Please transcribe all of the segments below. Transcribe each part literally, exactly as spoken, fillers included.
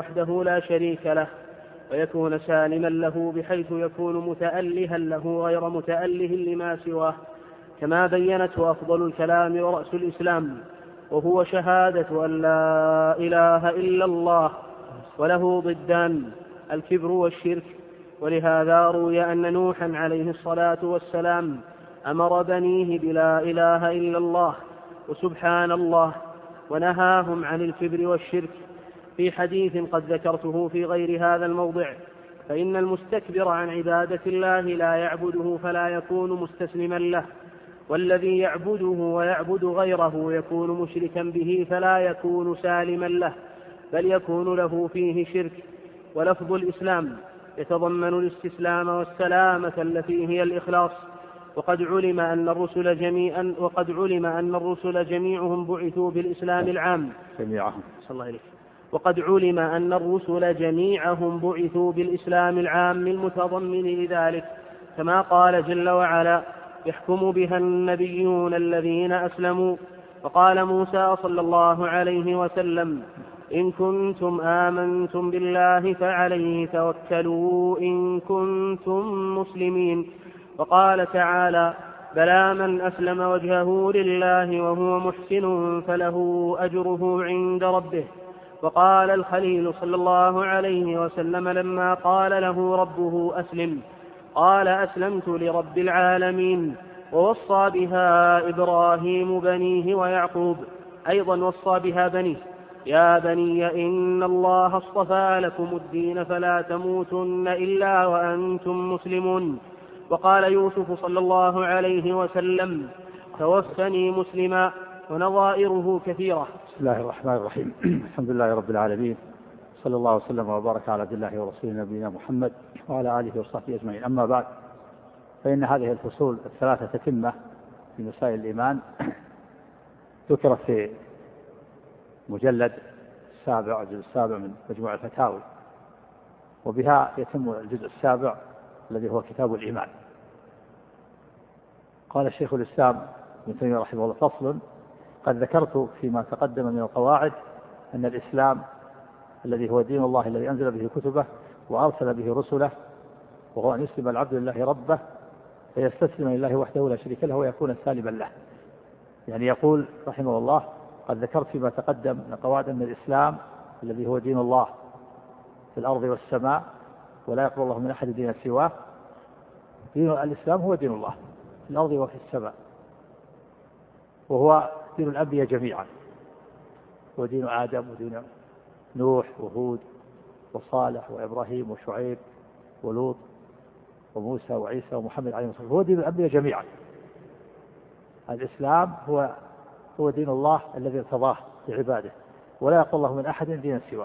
وحده لا شريك له، ويكون سالما له بحيث يكون متألها له غير متأله لما سواه، كما بينته أفضل الكلام ورأس الإسلام، وهو شهادة أن لا إله إلا الله، وله ضدان الكبر والشرك. ولهذا روي أن نوحا عليه الصلاة والسلام أمر بنيه بلا إله إلا الله وسبحان الله، ونهاهم عن الكبر والشرك في حديث قد ذكرته في غير هذا الموضع. فإن المستكبر عن عبادة الله لا يعبده فلا يكون مستسلما له، والذي يعبده ويعبد غيره يكون مشركا به فلا يكون سالما له، بل يكون له فيه شرك. ولفظ الإسلام يتضمن الاستسلام والسلامة التي هي الإخلاص. وقد علم أن الرسل جميعا وقد علم أن الرسل جميعهم بعثوا بالإسلام العام جميعهم صلى الله عليه. وقد علم أن الرسل جميعهم بعثوا بالإسلام العام المتضمن لذلك، كما قال جل وعلا: يحكم بها النبيون الذين أسلموا. وقال موسى صلى الله عليه وسلم: إن كنتم آمنتم بالله فعليه توكلوا إن كنتم مسلمين. وقال تعالى: بلى من أسلم وجهه لله وهو محسن فله أجره عند ربه. وقال الخليل صلى الله عليه وسلم لما قال له ربه أسلم قال: أسلمت لرب العالمين. ووصى بها إبراهيم بنيه ويعقوب أيضا وصى بها بنيه: يا بني إن الله اصطفى لكم الدين فلا تموتن إلا وأنتم مسلمون. وقال يوسف صلى الله عليه وسلم: توفني مسلما. ونظائره كثيرة. بسم الله الرحمن الرحيم. الحمد لله رب العالمين، صلى الله وسلم وبارك على عبد الله ورسوله نبينا محمد وعلى آله وصحبه أجمعين. أما بعد، فإن هذه الفصول الثلاثة تتمة في مسائل الإيمان ذكرت في مجلد السابع الجزء السابع من مجموع الفتاوي، وبها يتم الجزء السابع الذي هو كتاب الإيمان. قال الشيخ الإسلام ابن تيمية رحمه الله: فصل: قد ذكرت فيما تقدم من القواعد أن الإسلام الذي هو دين الله الذي أنزل به كتبه وأرسل به رسله، وهو أن يسلم العبد لله ربه فيستسلم لله وحده لا شريك له ويكون سالما له. يعني يقول رحمه الله: قد ذكرت فيما تقدم من القواعد أن الإسلام الذي هو دين الله في الأرض والسماء ولا يقبل الله من أحد دين سواه. دين الإسلام هو دين الله في الأرض وفي السماء، وهو دين الأنبياء جميعا، ودين آدم ودين نوح وهود وصالح وإبراهيم وشعيب ولوط وموسى وعيسى ومحمد عليه الصلاة والسلام، هو دين الأنبياء جميعا. الإسلام هو هو دين الله الذي ارتضاه لعباده، ولا يقبل الله من أحد دينا سواه.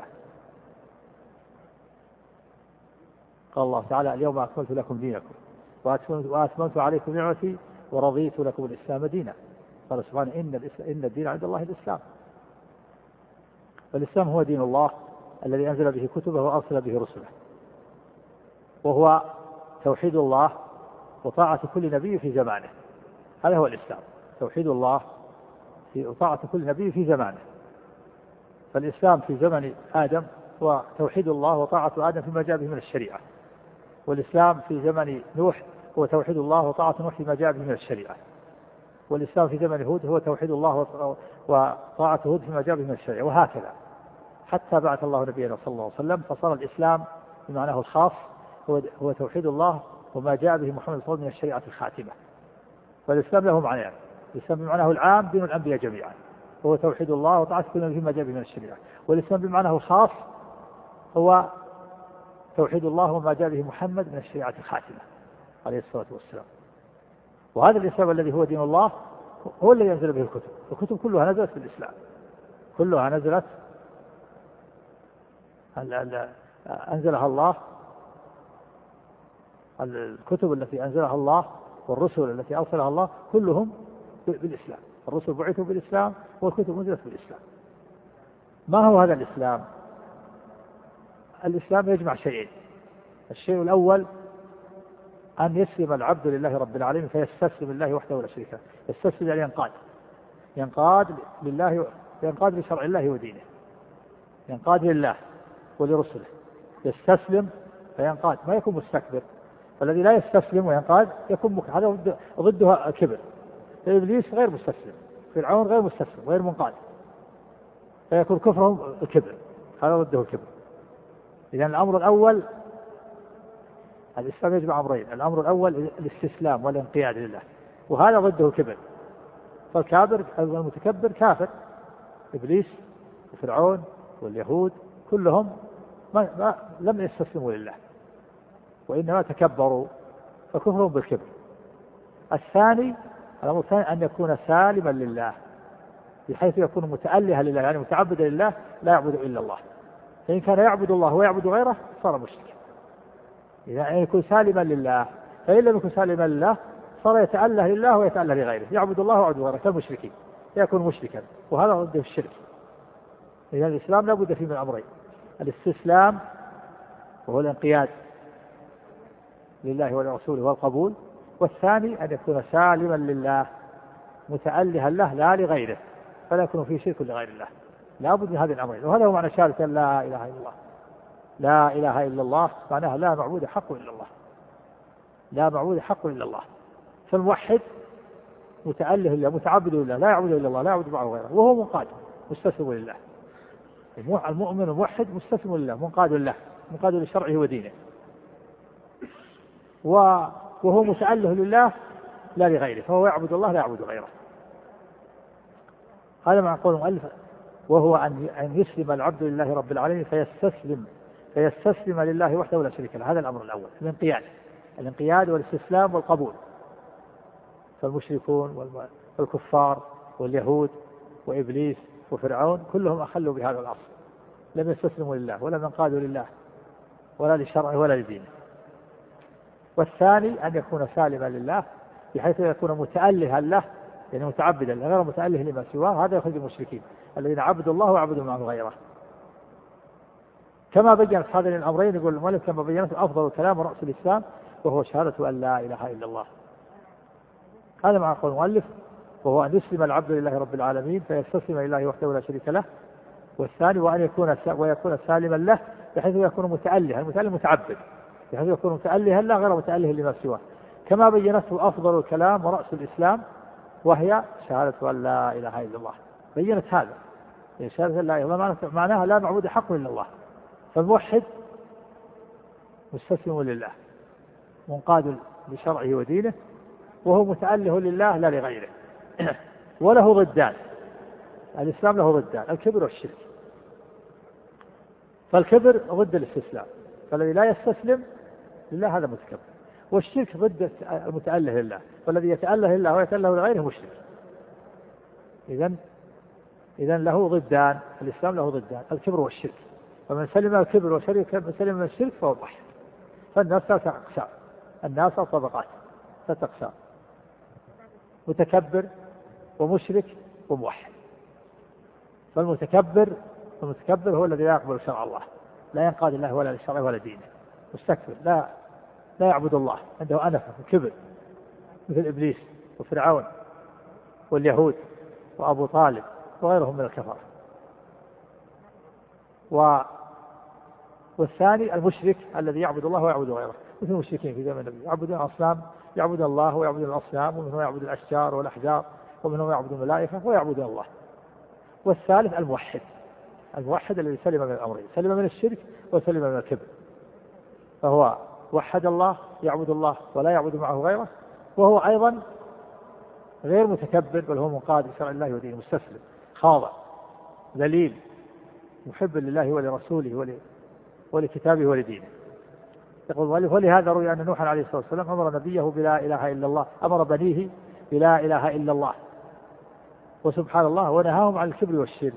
قال الله تعالى: اليوم أكملت لكم دينكم وأتممت عليكم نعمتي ورضيت لكم الإسلام دينا. قال سبحانه: إن, إن الدين عند الله الإسلام. فالإسلام هو دين الله الذي أنزل به كتبه وأرسل به رسله، وهو توحيد الله وطاعة كل نبي في زمانه. هذا هو الإسلام، توحيد الله وطاعة كل نبي في زمانه. فالإسلام في زمن آدم هو توحيد الله وطاعة آدم فيما جاء به من الشريعة، والإسلام في زمن نوح هو توحيد الله وطاعة نوح فيما جاء به من الشريعة، والإسلام في زمن هود هو توحيد الله وطاعة هود فيما جاء به من الشريعة، وهكذا حتى بعث الله نبينا صلى الله عليه وسلم، فصار الإسلام بمعناه الخاص هو هو توحيد الله وما جاء به محمد صلى الله عليه وسلم من الشريعة الخاتمة. فالإسلام له معنيان: الإسلام بمعناه العام دين الأنبياء جميعا وهو توحيد الله وطاعة كل نبي فيما جاء به من الشريعة، والإسلام بمعناه الخاص هو توحيد الله وما جاء به محمد من الشريعة الخاتمة عليه الصلاة والسلام. وهذا الإسلام الذي هو دين الله هو الذي ينزل به الكتب، الكتب كلها نزلت في الإسلام، كلها نزلت أنزلها الله، الكتب التي أنزلها الله والرسل التي أرسلها الله كلهم بالإسلام. الرسل بعثوا بالإسلام والكتب نزلت بالإسلام. ما هو هذا الإسلام؟ الإسلام يجمع شيئين: الشيء الأول أن يسلم العبد لله رب العالمين فيستسلم لله وحده ولا شريك له. يستسلم يعني ينقاد ينقاد لله، ينقاد لشرع الله ودينه، ينقاد لله ولرسله، يستسلم فينقاد، ما يكون مستكبر. فالذي لا يستسلم وينقاد يكون مك... هذا ضده كبر. فإبليس غير مستسلم، فرعون غير مستسلم غير منقاد، فيكون كفرهم الكبر، هذا ضده الكبر. إذن الأمر الأول، الإسلام يجمع أمرين، الأمر الأول الاستسلام والانقياد لله، وهذا ضده الكبر. فالكابر المتكبر كافر، إبليس وفرعون واليهود كلهم ما ما لم يستسلموا لله وإنما تكبروا، فكفرهم بالكبر. الثاني، الأمر الثاني أن يكون سالما لله، بحيث يكون متألها لله، يعني متعبدا لله لا يعبد إلا الله. فإن كان يعبد الله ويعبد غيره صار مشركا. إذا يكون سالما لله، فإن لم يكن سالما لله صار يتأله لله ويتأله لغيره، يعبد الله ويعبد غيره كالمشركين، يكون مشركا، وهذا ضد الشرك. إذا الإسلام لا بد فيه من أمرين، الاستسلام وهو الانقياد لله ولرسوله والقبول، والثاني أن يكون سالما لله متألها له لا لغيره، فلا يكون فيه شرك لغير الله. لا بد من هذه الأمرين، وهذا هو معنى شهادة لا إله إلا الله. لا إله إلا الله معناها لا معبود حق إلا الله، لا معبود حق إلا الله. فالموحد متأله لله متعبد لله لا يعبد إلا الله لا يعبد معه غيره، وهو منقاد مستسلم لله. المؤمن الموحد مستسلم لله منقاد لله، منقاد لشرعه ودينه، وهو متأله لله لا لغيره، فهو يعبد الله لا يعبد غيره. هذا مع قول المؤلف وهو أن يسلم العبد لله رب العالمين فيستسلم فيستسلم لله وحده لا شريك له. هذا الأمر الأول، الانقياد الانقياد والاستسلام والقبول. فالمشركون والكفار واليهود وإبليس وفرعون كلهم أخلوا بهذا الأصل، لم يستسلموا لله ولم ينقادوا لله ولا لشرعه ولا لدينه. والثاني أن يكون سالما لله بحيث يكون متألها له، يعني متعبدا غير متأله لما سواه، هذا يخرج المشركين الذين عبدوا الله وعبدوا معه غيره. كما بينت هذين الأمرين، يقول المؤلف كما بينت أفضل الكلام ورأس الإسلام وهو شهادة أن لا إله إلا الله. هذا مع قول المؤلف وهو أن يسلم العبد لله رب العالمين فيستسلم لله وحده لا شريك له. والثاني وأن يكون ويكون سالما له بحيث يكون متألها، المتأله متعبد بحيث يكون متألها لا غير متأله لما سواه، كما بينته أفضل الكلام ورأس الإسلام وهي شهادة أن لا إله إلا الله. بينت هذا، شهادة لا إله إلا الله معناها لا معبود حق إلا الله. فالموحد مستسلم لله منقاد لشرعه ودينه، وهو متأله لله لا لغيره. وله ضدان، الإسلام له ضدان، الكبر والشرك. فالكبر ضد الاستسلام، فالذي لا يستسلم لله هذا متكبر، والشرك ضد المتأله لله، والذي يتأله لله ويتأله لغيره مشرك. إذن إذن له ضدان، الإسلام له ضدان، الكبر والشرك. فمن سلم الكبر والشرك من سلم من الشرك فهو موحد. فالناس ثلاثة أقسام، الناس طبقات ثلاثة أقسام، متكبر ومشرك وموحد. فالمتكبر المتكبر هو الذي لا يقبل شرع الله، لا ينقاد الله ولا لشرعه ولا دينه، مستكبر لا لا يعبد الله، عنده أنفة وكبر مثل إبليس وفرعون واليهود وأبو طالب وغيرهم من الكفرة. و والثاني المشرك الذي يعبد الله ويعبد غيره، مثل المشركين في زمن النبي يعبدون الأصنام، يعبدون الله ويعبدون الأصنام، ومنهم يعبد الأشجار والأحجار، ومنهم يعبد الملائكة ويعبدون الله. والثالث الموحد، الموحد الذي سلم من الأمرين، سلم من الشرك وسلم من الكبر، فهو وحد الله يعبد الله ولا يعبد معه غيره، وهو أيضا غير متكبر بل هو منقاد لشرع الله ودينه، مستسلم خاضع ذليل محب لله ولرسوله ولكتابه ولدينه. يقول المؤلف ولهذا روي أن نوحا عليه الصلاة والسلام أمر نبيه بلا إله إلا الله، أمر بنيه بلا إله إلا الله وسبحان الله، ونهاهم عن الكبر والشرك.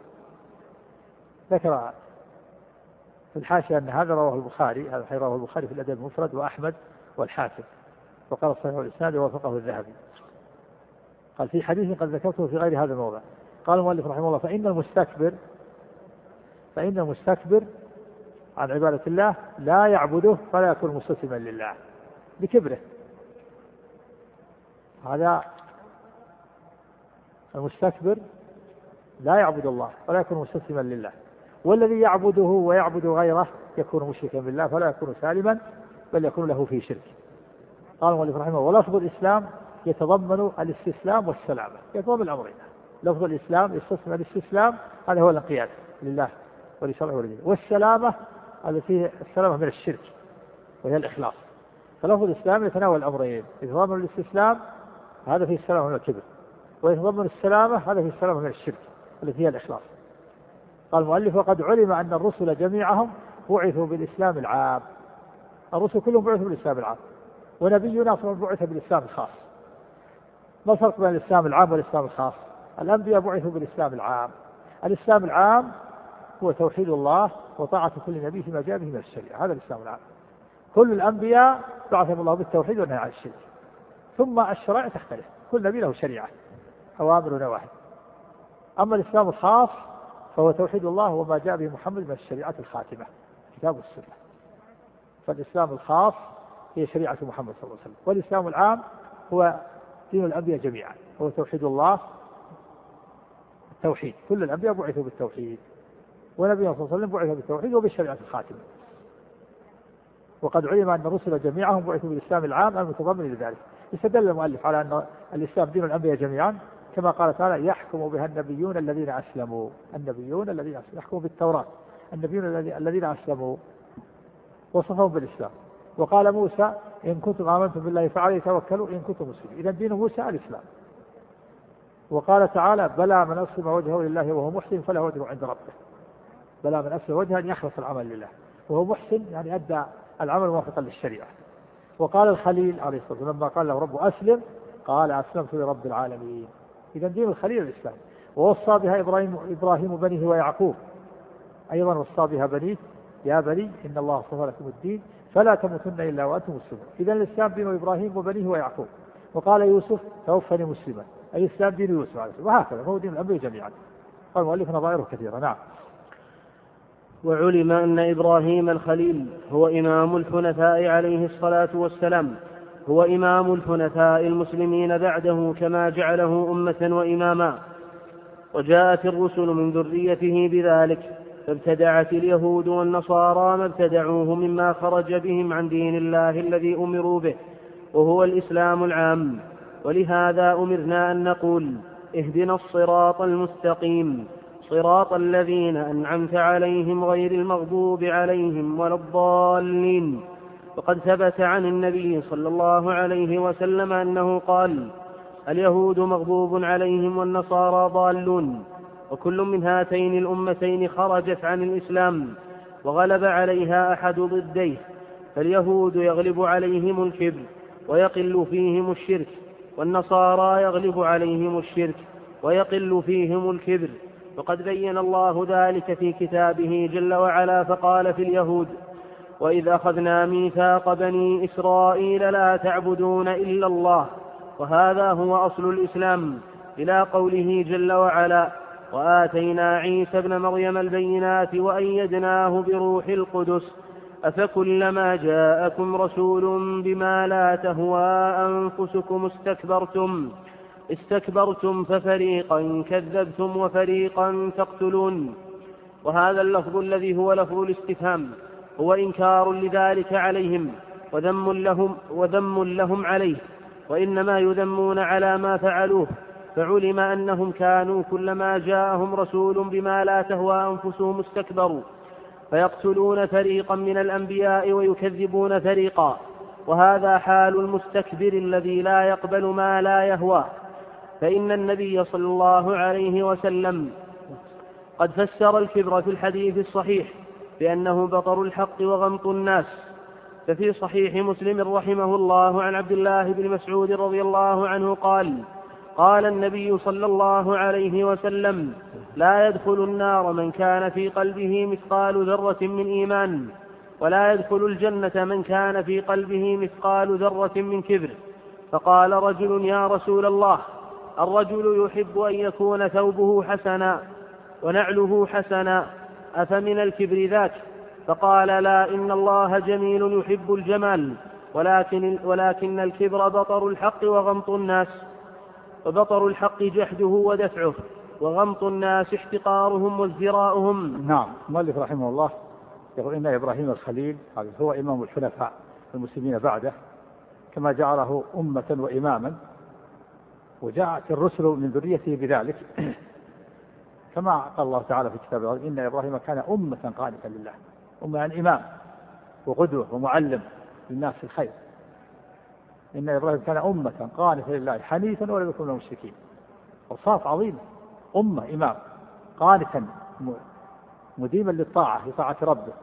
ذكر في الحاشية أن هذا رواه البخاري، هذا رواه البخاري في الأدب المفرد وأحمد والحاكم، وقال صحيح الإسناد ووافقه الذهبي. قال في حديث قد ذكرته في غير هذا الموضع. قال المؤلف رحمه الله فإن المستكبر فإن المستكبر عن عبادة الله لا يعبده فلا يكون مستسلما لله بكبره. هذا المستكبر لا يعبد الله ولا يكون مستسلما لله، والذي يعبده ويعبد غيره يكون مشركا بالله فلا يكون سالما بل يكون له في شرك. قال المؤلف رحمه الله: ولفظ الإسلام يتضمن الاستسلام والسلامة، يتضمن الأمرين. لفظ الإسلام يستثنى الاستسلام، هذا هو الانقياد لله ولشرعه ولدينه، والسلامة التي السلامة من الشرك وهي الإخلاص. فلفظ الإسلام يتناول الأمرين، يتضمن الاستسلام هذا فيه السلامة من الكبر، ويتضمن السلامة هذا فيه السلامة من الشرك التي هي الإخلاص. قال المؤلف: وقد علم أن الرسل جميعهم بعثوا بالإسلام العام. الرسل كلهم بعثوا بالإسلام العام، ونبينا صلى الله عليه وسلم بعث بالإسلام الخاص. ما الفرق بين الإسلام العام والإسلام الخاص؟ الأنبياء بعثوا بالإسلام العام. الإسلام العام هو توحيد الله وطاعة كل نبي فيما جاء به من الشريعة، هذا الإسلام العام. كل الأنبياء بعثهم الله بالتوحيد والنهي عن الشرك، ثم الشرائع تختلف، كل نبي له شريعة أوامر ونواهي. أما الإسلام الخاص فهو توحيد الله وما جاء به محمد من الشريعة الخاتمة، كتاب والسنة. فالإسلام الخاص هي شريعة محمد صلى الله عليه وسلم، والإسلام العام هو دين الأنبياء جميعا، هو توحيد الله. التوحيد كل الأنبياء بعثوا بالتوحيد، ونبينا صلى الله عليه وسلم بعث بالتوحيد وبالشريعة الخاتمة. وقد علم أن الرسل جميعهم بعثوا بالإسلام العام المتضمن لذلك. استدل المؤلف على أن الإسلام دين الأنبياء جميعا، كما قال تعالى: يحكم بها النبيون الذين أسلموا. النبيون الذين أسلموا يحكموا بالتوراة، النبيون الذين أسلموا وصفهم بالإسلام. وقال موسى: إن كنتم آمنتم بالله فعليه توكلوا إن كنتم مسلمين. إذا دين موسى الإسلام. وقال تعالى: بلى من أسلم وجهه لله وهو محسن فله أجر عند ربه. بلى من أسلم وجهه أن يخلص العمل لله، وهو محسن يعني أدى العمل موافقا للشريعة. وقال الخليل عليه الصلاة والسلام لما قال له ربه أسلم قال: أسلمت لرب العالمين. إذا دين الخليل الإسلام. ووصى بها إبراهيم إبراهيم بنيه ويعقوب، أيضا وصى بها بنيه: يا بني إن الله اصطفى لكم الدين فلا تموتن إلا وأنتم مسلمون. إذا الإسلام دين إبراهيم وبنيه ويعقوب. وقال يوسف: توفني مسلما، أي الإسلام دين يوسف عليه السلام. وهكذا هو دين الأنبياء جميعا. قال المؤلف: نظائره كثيرة. نعم. وعلم أن إبراهيم الخليل هو إمام الحنفاء عليه الصلاة والسلام، هو إمام الحنفاء المسلمين بعده كما جعله أمة وإماما. وجاءت الرسل من ذريته بذلك، فابتدعت اليهود والنصارى ما ابتدعوه مما خرج بهم عن دين الله الذي أمروا به، وهو الإسلام العام. ولهذا أمرنا أن نقول: اهدنا الصراط المستقيم صراط الذين أنعمت عليهم غير المغضوب عليهم ولا الضالين. وقد ثبت عن النبي صلى الله عليه وسلم أنه قال: اليهود مغضوب عليهم والنصارى ضالون، وكل من هاتين الأمتين خرجت عن الإسلام وغلب عليها أحد ضديه. فاليهود يغلب عليهم الكبر ويقل فيهم الشرك، والنصارى يغلب عليهم الشرك ويقل فيهم الكبر. وقد بين الله ذلك في كتابه جل وعلا، فقال في اليهود: وإذ أخذنا ميثاق بني إسرائيل لا تعبدون إلا الله. وهذا هو أصل الإسلام، إلى قوله جل وعلا: وآتينا عيسى ابن مريم البينات وأيدناه بروح القدس أفكلما جاءكم رسول بما لا تهوى أنفسكم استكبرتم استكبرتم ففريقا كذبتم وفريقا تقتلون. وهذا اللفظ الذي هو لفظ الاستفهام هو إنكار لذلك عليهم وذم لهم, وذم لهم عليه، وإنما يذمون على ما فعلوه. فعلم أنهم كانوا كلما جاءهم رسول بما لا تهوى أنفسهم استكبروا، فيقتلون فريقا من الأنبياء ويكذبون فريقا. وهذا حال المستكبر الذي لا يقبل ما لا يهوى. فإن النبي صلى الله عليه وسلم قد فسر الكبر في الحديث الصحيح بأنه بطر الحق وغمط الناس. ففي صحيح مسلم رحمه الله عن عبد الله بن مسعود رضي الله عنه قال: قال النبي صلى الله عليه وسلم: لا يدخل النار من كان في قلبه مثقال ذرة من إيمان، ولا يدخل الجنة من كان في قلبه مثقال ذرة من كبر. فقال رجل: يا رسول الله، الرجل يحب أن يكون ثوبه حسنا ونعله حسنا، أفمن الكبر ذاك؟ فقال: لا، إن الله جميل يحب الجمال، ولكن, ولكن الكبر بطر الحق وغمط الناس، وبطر الحق جحده ودفعه. وغمط الناس احتقارهم وازدراؤهم. نعم. المؤلف رحمه الله يقول إن إبراهيم الخليل هو إمام الحنفاء المسلمين بعده، كما جعله أمة وإماما، وجاءت الرسل من ذريته بذلك كما قال الله تعالى في كتابه إن إبراهيم كان أمة قانتا لله، أمة يعني إمام وقدوة ومعلم للناس في الخير. إن إبراهيم كان أمة قانتا لله حنيفا ولم يكن من المشركين. أوصاف عظيمة، أمة إمام قانتا مديما للطاعة لطاعة ربه،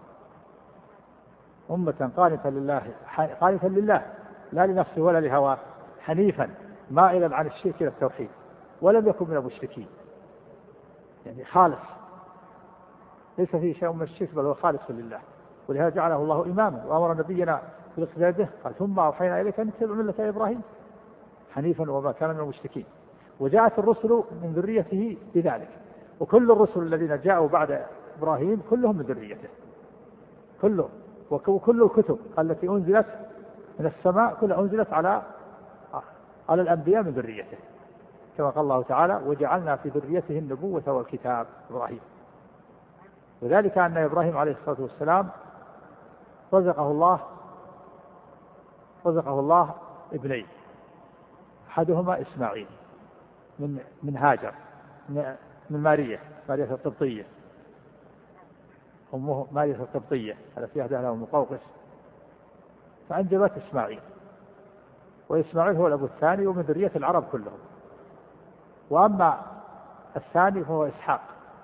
أمة قانتا لله قانتا لله لا لنفسه ولا لهواه، حنيفا مائلا عن الشرك إلى التوحيد ولم يكن من المشركين، يعني خالص ليس فيه شيء من الشرك بل هو خالص لله. ولهذا جعله الله إماما وأمر نبينا بالاقتداء به قال ثم أوحينا إليك أن اتبع ملة إبراهيم حنيفا وما كان من المشركين. وجاءت الرسل من ذريته بذلك، وكل الرسل الذين جاءوا بعد إبراهيم كلهم من ذريته كلهم، وكل الكتب التي أنزلت من السماء كلها أنزلت على على الأنبياء من ذريته، كما قال الله تعالى وجعلنا في ذريته النبوة والكتاب إبراهيم. وذلك أن إبراهيم عليه الصلاة والسلام رزقه الله رزقه الله ابنين، أحدهما إسماعيل من من هاجر من مارية مارية القبطية، أمه مارية القبطية التي أهداها له مقوقس، فأنجبت إسماعيل، وإسماعيل هو الأب الثاني ومن ذرية العرب كلهم. وأما الثاني فهو إسحاق،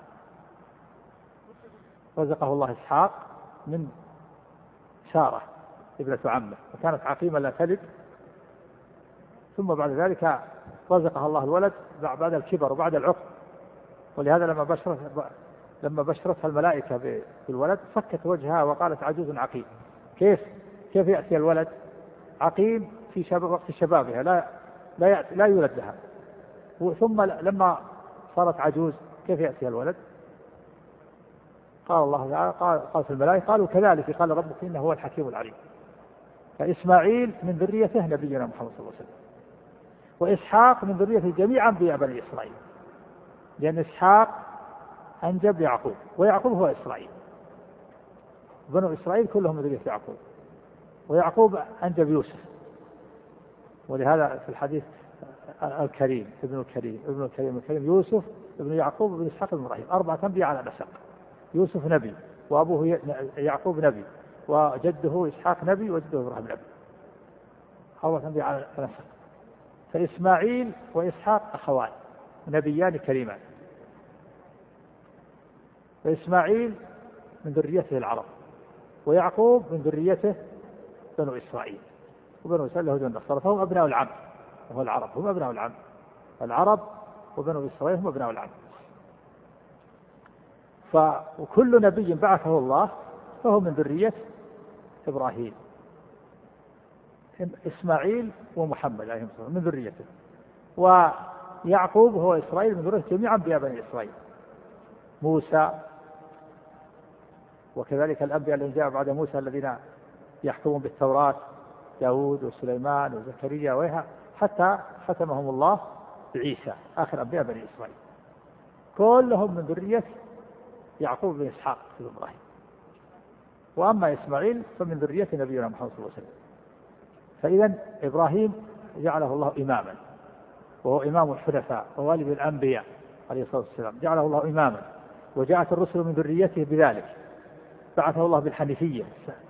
رزقه الله إسحاق من سارة ابنة عمه، وكانت عقيمة لا تلد، ثم بعد ذلك رزقها الله الولد بعد الكبر وبعد العقم. ولهذا لما بشرت لما بشرتها الملائكة بالولد فكت وجهها وقالت عجوز عقيم. كيف كيف يأتي الولد عقيم في شباب وقت شبابها لا لا يأتي لا يولد لها، ثم لما صارت عجوز كيف يأتي الولد؟ قال الله تعالى قال قالت الملائكة قالوا كذلك قال ربك إنه هو الحكيم العليم. فإسماعيل من ذريته نبينا محمد صلى الله عليه وسلم، وإسحاق من ذريته جميع أنبياء بني إسرائيل، لأن إسحاق أنجب يعقوب، ويعقوب هو إسرائيل، بنو إسرائيل كلهم من ذرية يعقوب، ويعقوب أنجب يوسف. ولهذا في الحديث الكريم ابن الكريم ابن الكريم الكريم يوسف ابن يعقوب ابن إسحاق ابن إبراهيم، أربعة أنبياء على نسق، يوسف نبي وأبوه يعقوب نبي وجده إسحاق نبي وجده إبراهيم نبي، أربعة أنبياء على نسق. فإسماعيل وإسحاق أخوان نبيان كريمان، فإسماعيل من ذريته العرب، ويعقوب من ذريته بنو إسرائيل، وبنو إسرائيل اليهود والنصارى، فهم أبناء العم، وهو العرب هم أبناء العم، العرب وبنو إسرائيل هم أبناء العم. فكل نبي بعثه الله فهو من ذرية إبراهيم، إسماعيل ومحمد عليه الصلاة والسلام من ذريته، ويعقوب هو إسرائيل من ذرية جميع أنبياء بني إسرائيل، موسى وكذلك الأنبياء الذين جاءوا بعد موسى الذين يحكمون بالتوراة، داود وسليمان وزكريا ويها، حتى ختمهم الله بعيسى آخر أنبياء بني إسرائيل، كلهم من ذرية يعقوب بن إسحاق بن إبراهيم. وأما إسماعيل فمن ذرية نبينا محمد صلى الله عليه وسلم. فإذا إبراهيم جعله الله إماما، وهو إمام الحنفاء ووالد الأنبياء عليه الصلاة والسلام، جعله الله إماما، وجاءت الرسل من ذريته بذلك، بعثه الله بالحنيفية،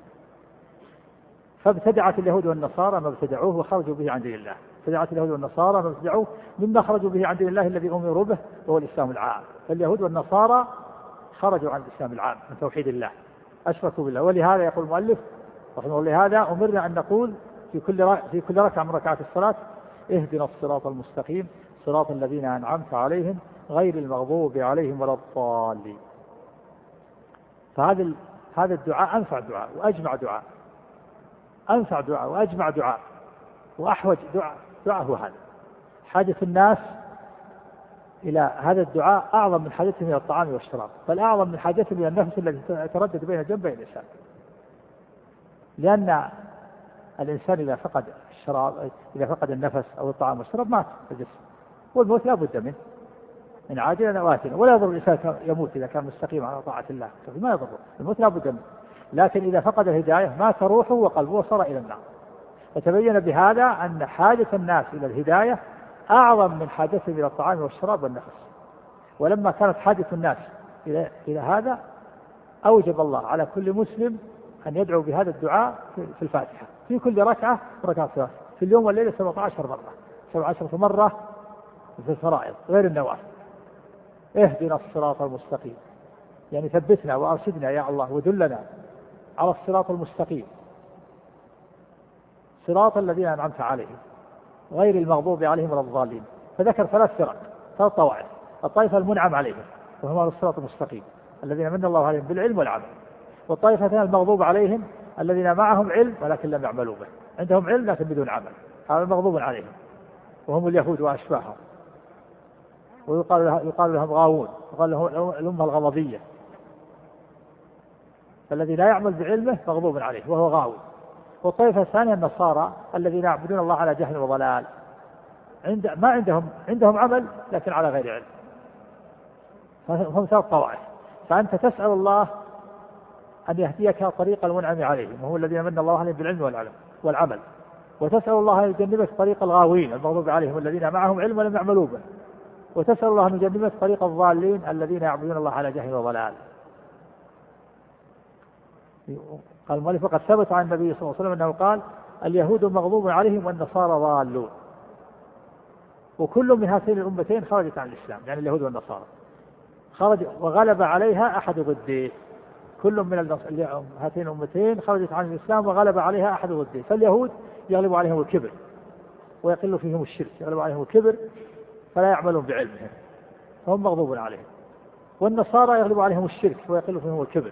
فابتدعت اليهود والنصارى ما ابتدعوه وخرجوا به عن دين الله، ابتدعت اليهود والنصارى ما ابتدعوه مما خرجوا به عن دين الله الذي أمروا به وهو الإسلام العام. فاليهود والنصارى خرجوا عن الإسلام العام من توحيد الله، أشركوا بالله. ولهذا يقول المؤلف رحمه الله لهذا أمرنا أن نقول في كل في كل ركعة من ركعات الصلاة اهدنا الصراط المستقيم صراط الذين أنعمت عليهم غير المغضوب عليهم ولا الضالين. فهذا هذا الدعاء أنفع دعاء وأجمع دعاء، أنفع دعاء وأجمع دعاء وأحوج دعاء دعاء هو هذا. حاجة الناس إلى هذا الدعاء أعظم من حاجتهم إلى الطعام والشراب، بل أعظم من حاجتهم إلى النفس الذي يتردد بين جنبي الإنسان. لأن الإنسان إذا فقد الشراب إذا فقد النفس أو الطعام والشراب مات في الجسم، والموت لا بد منه، إن عاجلا أو آجلا، ولا يضر الإنسان يموت إذا كان مستقيم على طاعة الله، ما يضره، الموت لا بد منه، لكن إذا فقد الهداية مات روحه وقلبه وصار إلى النار. فتبين بهذا أن حاجة الناس إلى الهداية أعظم من حاجتهم إلى الطعام والشراب والنفس. ولما كانت حاجة الناس إلى إلى هذا أوجب الله على كل مسلم أن يدعو بهذا الدعاء في الفاتحة في كل ركعة وركعة ثلاث في اليوم والليلة سبعة عشر مرة، سبعة عشر مرة في الفرائض غير النوافل. اهدنا الصراط المستقيم، يعني ثبتنا وأرشدنا يا الله ودلنا على الصراط المستقيم، صراط الذين أنعمت عليهم غير المغضوب عليهم ولا الضالين. فذكر ثلاث فرق، ثلاث طوائف: الطائفة المنعم عليهم وهم على الصراط المستقيم الذين من الله عليهم بالعلم والعمل، والطائفتان المغضوب عليهم الذين معهم علم ولكن لم يعملوا به، عندهم علم لكن بدون عمل، هذا المغضوب عليهم وهم اليهود وأشباههم، ويقال له يقال لهم غاوون، يقال لهم الأمة الغضبية، فالذي لا يعمل بعلمه مغضوب عليه وهو غاوي. والطائفة الثانية النصارى الذين يعبدون الله على جهل وضلال، عند ما عندهم عندهم عمل لكن على غير علم، فهم ثلاث طوائف. فأنت تسأل الله أن يهديك طريق المنعم عليهم وهو الذين من الله عليهم بالعلم والعلم والعمل، وتسأل الله أن يجنبك طريق الغاوين المغضوب عليهم الذين معهم علم ولم يعملوا به، وتسأل الله أن يجنبك طريق الضالين الذين يعبدون الله على جهل وضلال. قال المؤلف: وقد ثبت عن النبي صلى الله عليه وسلم أنه قال: اليهود مغضوب عليهم والنصارى ضالون. وكل من هاتين الأمتين خرجت عن الإسلام، يعني اليهود والنصارى خرج وغلب عليها أحد ضديه. كل من هاتين الأمتين خرجت عن الإسلام وغلب عليها أحد ضديه. فاليهود يغلب عليهم الكبر ويقل فيهم الشرك، يغلب عليهم الكبر فلا يعملون بعلمهم فهم مغضوب عليهم. والنصارى يغلب عليهم الشرك ويقل فيهم الكبر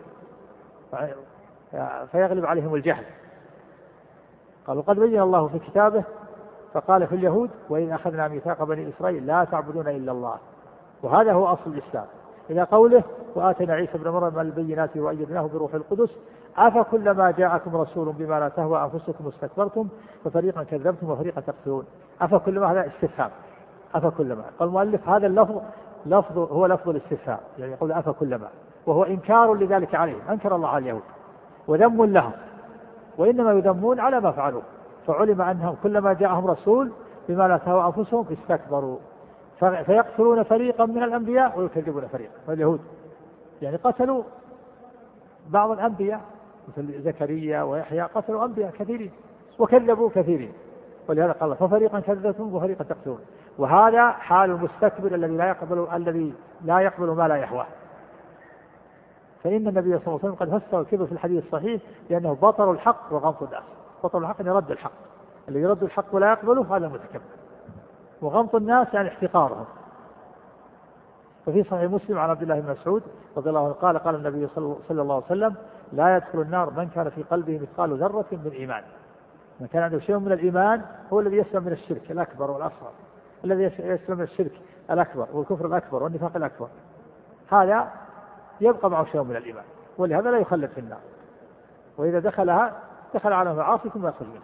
فيغلب عليهم الجهل. قال: وقد بين الله في كتابه فقال في اليهود: وإذ أخذنا ميثاق بني إسرائيل لا تعبدون إلا الله. وهذا هو أصل الإسلام. إلى قوله: وآتينا عيسى ابن مريم البينات وأيدناه بروح القدس أفكلما جاءكم رسول بما لا تهوى أنفسكم استكبرتم ففريقا كذبتم وفريقا تقتلون. أفكلما هذا استفهام، أفكلما. قال المؤلف: هذا اللفظ لفظ هو لفظ الاستفهام، يعني يقول أفكلما، وهو إنكار لذلك عليهم، أنكر الله على اليهود وذم لهم، وإنما يذمون على ما فعلوا. فعلم أنهم كلما جاءهم رسول بما لا تهوى أنفسهم استكبروا فيقتلون فريقا من الأنبياء ويكذبون فريقا. فاليهود يعني قتلوا بعض الأنبياء مثل زكريا ويحيى، قتلوا أنبياء كثيرين وكذبوا كثيرين، ولهذا قال: ففريقا كذبتم وفريقا تقتلون. وهذا حال المستكبر الذي لا يقبل الذي لا يقبل ما لا يهواه. فإن النبي صلى الله عليه وسلم قد فسر الكبر في الحديث الصحيح لأنه بطر الحق وغمط الناس. بطر الحق يعني رد الحق، الذي يرد الحق ولا يقبله هذا المتكبر، وغمط الناس يعني احتقارهم. ففي صحيح مسلم عن عبد الله بن مسعود رضي الله عنه قال: قال النبي صلى الله عليه وسلم: لا يدخل النار من كان في قلبه مثقال ذرة من إيمان. من كان عنده شيء من الإيمان هو الذي يسلم من الشرك الأكبر والأصغر، الذي يسلم من الشرك الأكبر والكفر الأكبر والنفاق الأكبر، هذا يبقى معه شيء من الإيمان، ولهذا لا يخلد في النار. وإذا دخلها دخل على معاصي ثم يخرج منها.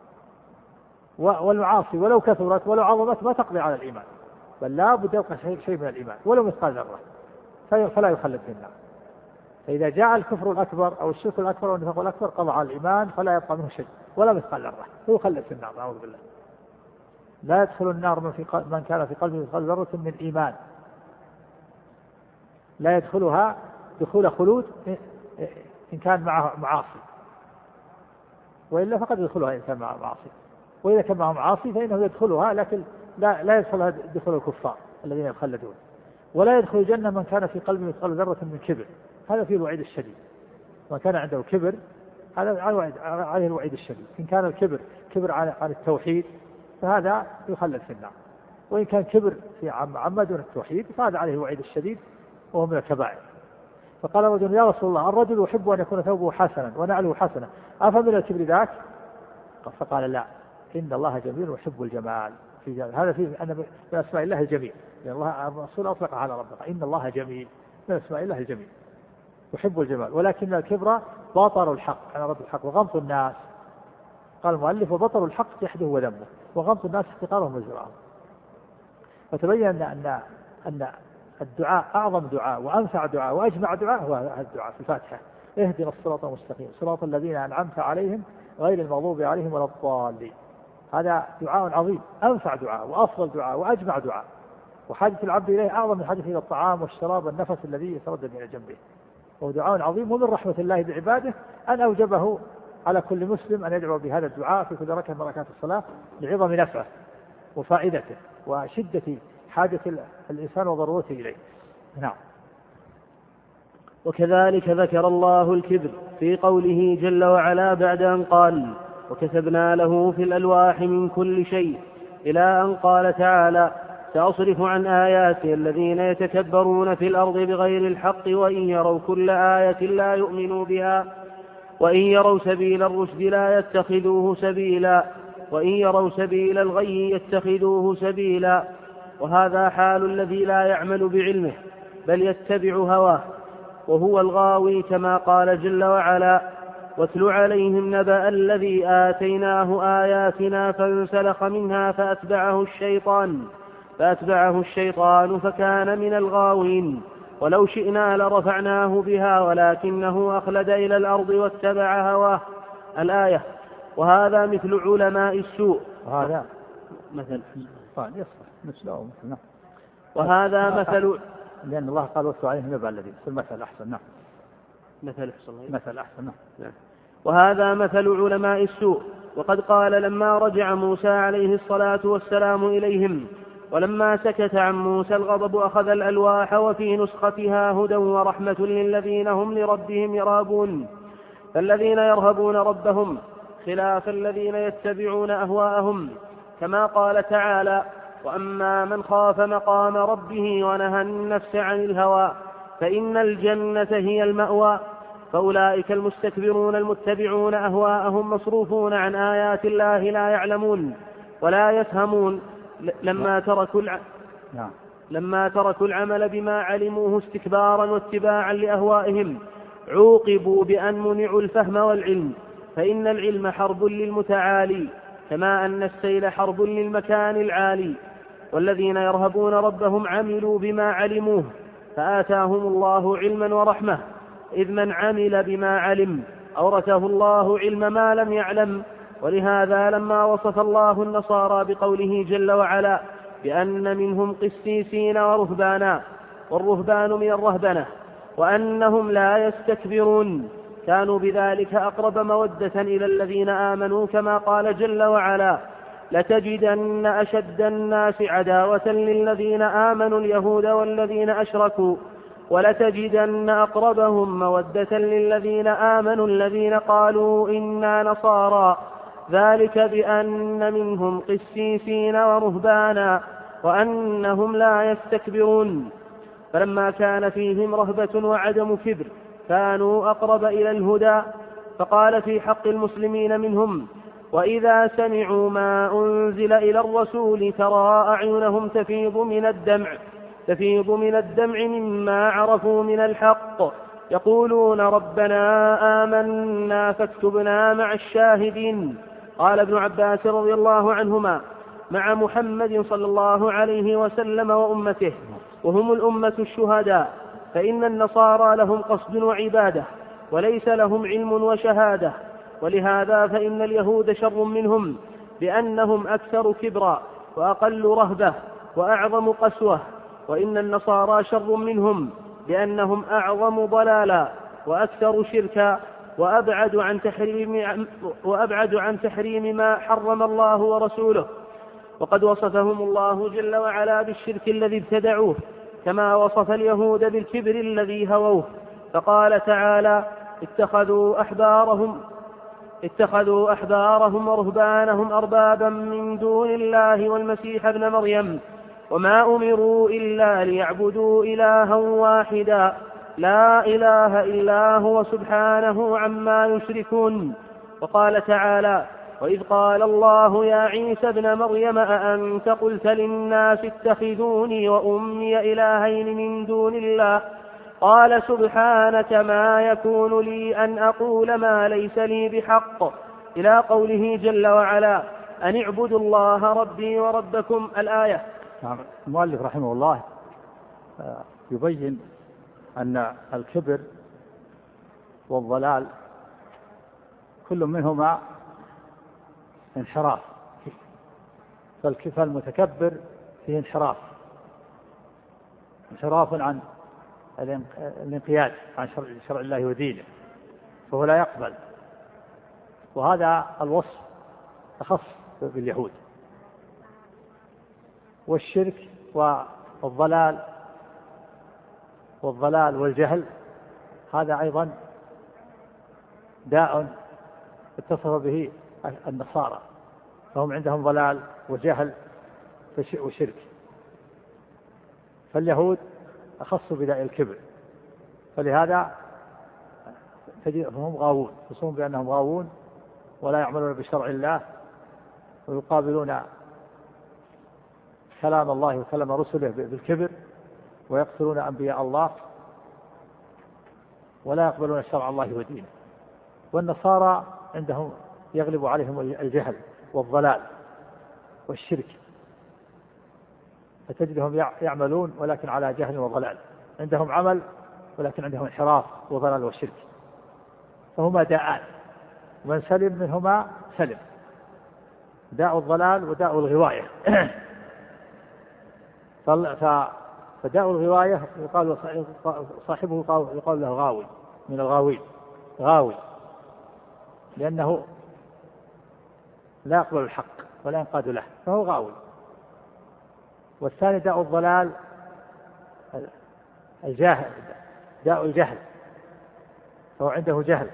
والمعاصي ولو كثرت ولو عظمت ما تقضي على الإيمان، بل لا بد يبقى شيء من الإيمان ولو مثقال ذرة فلا يخلد في النار. فإذا جاء الكفر الأكبر أو الشرك الأكبر أو النفاق الأكبر قضى على الإيمان فلا يبقى منه شيء ولا مثقال ذرة فيخلد في النار. أعوذ بالله. لا يدخل النار من, في من كان في قلبه مثقال ذرة من إيمان، لا يدخلها دخول خلود إن كان معه معاصي، وإلا فقد يدخلها إن كان معه معاصي. وإذا كان معه معاصي فإنه يدخلها لكن لا, لا يدخلها دخول الكفار الذين يخلدون. ولا يدخل الجنة من كان في قلبه مثقال ذرة من كبر، هذا فيه الوعيد الشديد. من كان عنده كبر هذا عليه الوعيد الشديد. إن كان الكبر كبر عن التوحيد فهذا يخلد في النار، وإن كان كبر في عما دون التوحيد فهذا عليه الوعيد الشديد وهو من الكبائر. فقال رجل: يا رسول الله، الرجل يحب أن يكون ثوبه حسنا ونعله حسنا أفمن الكبر ذاك؟ فقال: لا، إن الله جميل ويحب الجمال. في جمال. هذا فيه أن من أسماء الله الجميل، لأن الله الرسول أطلق على ربه إن الله جميل، من أسماء الله الجميل يحب الجمال. ولكن الكبر بطر الحق على رب الحق وغمط الناس. قال المؤلف: وبطر الحق جحده وذمه، وغمط الناس احتقارهم وزراهم. فتبين أن أن الدعاء أعظم دعاء وأنفع دعاء وأجمع دعاء هو الدعاء في الفاتحة: اهدنا الصراط المستقيم صراط الذين أنعمت عليهم غير المغضوب عليهم ولا الضالين. هذا دعاء عظيم، أنفع دعاء وأفضل دعاء وأجمع دعاء، وحاجة العبد إليه أعظم من حاجة إلى الطعام والشراب والنفس الذي يتردد من جنبه. وهو دعاء عظيم، ومن رحمة الله بعباده أن أوجبه على كل مسلم أن يدعو بهذا الدعاء في كل ركعة من ركعات الصلاة لعظم نفعه وفائدته وشدة حاجة الإنسان وضرورته إليه. نعم. وكذلك ذكر الله الكبر في قوله جل وعلا بعد أن قال: وكتبنا له في الألواح من كل شيء، إلى أن قال تعالى: سأصرف عن آياتي الذين يتكبرون في الأرض بغير الحق وإن يروا كل آية لا يؤمنوا بها وإن يروا سبيل الرشد لا يتخذوه سبيلا وإن يروا سبيل الغي يتخذوه سبيلا. وهذا حال الذي لا يعمل بعلمه بل يتبع هواه، وهو الغاوي، كما قال جل وعلا: واتل عليهم نبأ الذي آتيناه آياتنا فانسلخ منها فأتبعه الشيطان فأتبعه الشيطان فكان من الغاوين، ولو شئنا لرفعناه بها ولكنه أخلد إلى الأرض واتبع هواه. الآية. وهذا مثل علماء السوء. وهذا مثل مثله مثل وهذا مثل، لأن الله قال: واتل عليهم نبأ الذي مثل أحسن. نعم. مثل أحسن مثل أحسن. نعم. وهذا مثل علماء السوء. وقد قال لما رجع موسى عليه الصلاة والسلام إليهم: ولما سكت عن موسى الغضب أخذ الألواح وفي نسختها هدى ورحمة للذين هم لربهم يرهبون. فالذين يرهبون ربهم خلاف الذين يتبعون أهواءهم، كما قال تعالى: وأما من خاف مقام ربه ونهى النفس عن الهوى فإن الجنة هي المأوى. فأولئك المستكبرون المتبعون أهواءهم مصروفون عن آيات الله لا يعلمون ولا يفهمون، لما تركوا الع... لما تركوا العمل بما علموه استكبارا واتباعا لأهوائهم عوقبوا بأن منعوا الفهم والعلم. فإن العلم حرب للمتعالي كما أن السيل حرب للمكان العالي. والذين يرهبون ربهم عملوا بما علموه فآتاهم الله علما ورحمة، إذ من عمل بما علم أورثه الله علم ما لم يعلم. ولهذا لما وصف الله النصارى بقوله جل وعلا بأن منهم قسيسين ورهبانا، والرهبان من الرهبنة، وأنهم لا يستكبرون، كانوا بذلك أقرب مودة إلى الذين آمنوا، كما قال جل وعلا: لتجدن أشد الناس عداوة للذين آمنوا اليهود والذين أشركوا ولتجدن أقربهم مودة للذين آمنوا الذين قالوا إنا نصارى، ذلك بأن منهم قسيسين ورهبانا وأنهم لا يستكبرون. فلما كان فيهم رهبة وعدم كبر كانوا أقرب إلى الهدى. فقال في حق المسلمين منهم: وإذا سمعوا ما أنزل إلى الرسول ترى أعينهم تفيض من الدمع تفيض من الدمع مما عرفوا من الحق، يقولون ربنا آمنا فاكتبنا مع الشاهدين. قال ابن عباس رضي الله عنهما: مع محمد صلى الله عليه وسلم وأمته، وهم الأمة الشهداء. فإن النصارى لهم قصد وعبادة وليس لهم علم وشهادة، ولهذا فإن اليهود شر منهم بأنهم أكثر كبرا وأقل رهبة وأعظم قسوة، وإن النصارى شر منهم بأنهم أعظم ضلالا وأكثر شركا وأبعد عن تحريم, وأبعد عن تحريم ما حرم الله ورسوله. وقد وصفهم الله جل وعلا بالشرك الذي ابتدعوه، كما وصف اليهود بالكبر الذي هووه. فقال تعالى: اتخذوا أحبارهم اتخذوا أحبارهم ورهبانهم أربابا من دون الله والمسيح ابن مريم وما أمروا إلا ليعبدوا إلها واحدا لا إله إلا هو سبحانه عما يشركون. وقال تعالى: وإذ قال الله يا عيسى ابن مريم أأنت قلت للناس اتخذوني وأمي إلهين من دون الله قال سبحانك ما يكون لي أن أقول ما ليس لي بحق، إلى قوله جل وعلا: أن اعبدوا الله ربي وربكم. الآية. نعم. المؤلف رحمه الله يبين أن الكبر والضلال كل منهما انحراف، فالمتكبر فيه انحراف انحراف عن الانقياد عن شرع الله ودينه، فهو لا يقبل. وهذا الوصف أخص باليهود. والشرك والضلال والضلال والجهل هذا أيضا داء اتصف به النصارى، فهم عندهم ضلال وجهل وشرك. فاليهود أخصوا بداء الكبر، فلهذا تجدهم غاوون، يصومون بأنهم غاوون ولا يعملون بشرع الله، ويقابلون كلام الله وكلام رسله بالكبر، ويقتلون أنبياء الله ولا يقبلون شرع الله ودينه. والنصارى عندهم يغلب عليهم الجهل والضلال والشرك، فتجدهم يعملون ولكن على جهل وضلال، عندهم عمل ولكن عندهم انحراف وضلال وشرك، فهما داءان، ومن سلم منهما سلم، داء الضلال وداء الغواية. فداء الغواية يقال صاحبه يقال له غاوي من الغاوين، غاوي لأنه لا يقبل الحق ولا ينقاد له، فهو غاوي. والثاني داء الضلال الجاهل، داء الجهل، فهو عنده جهل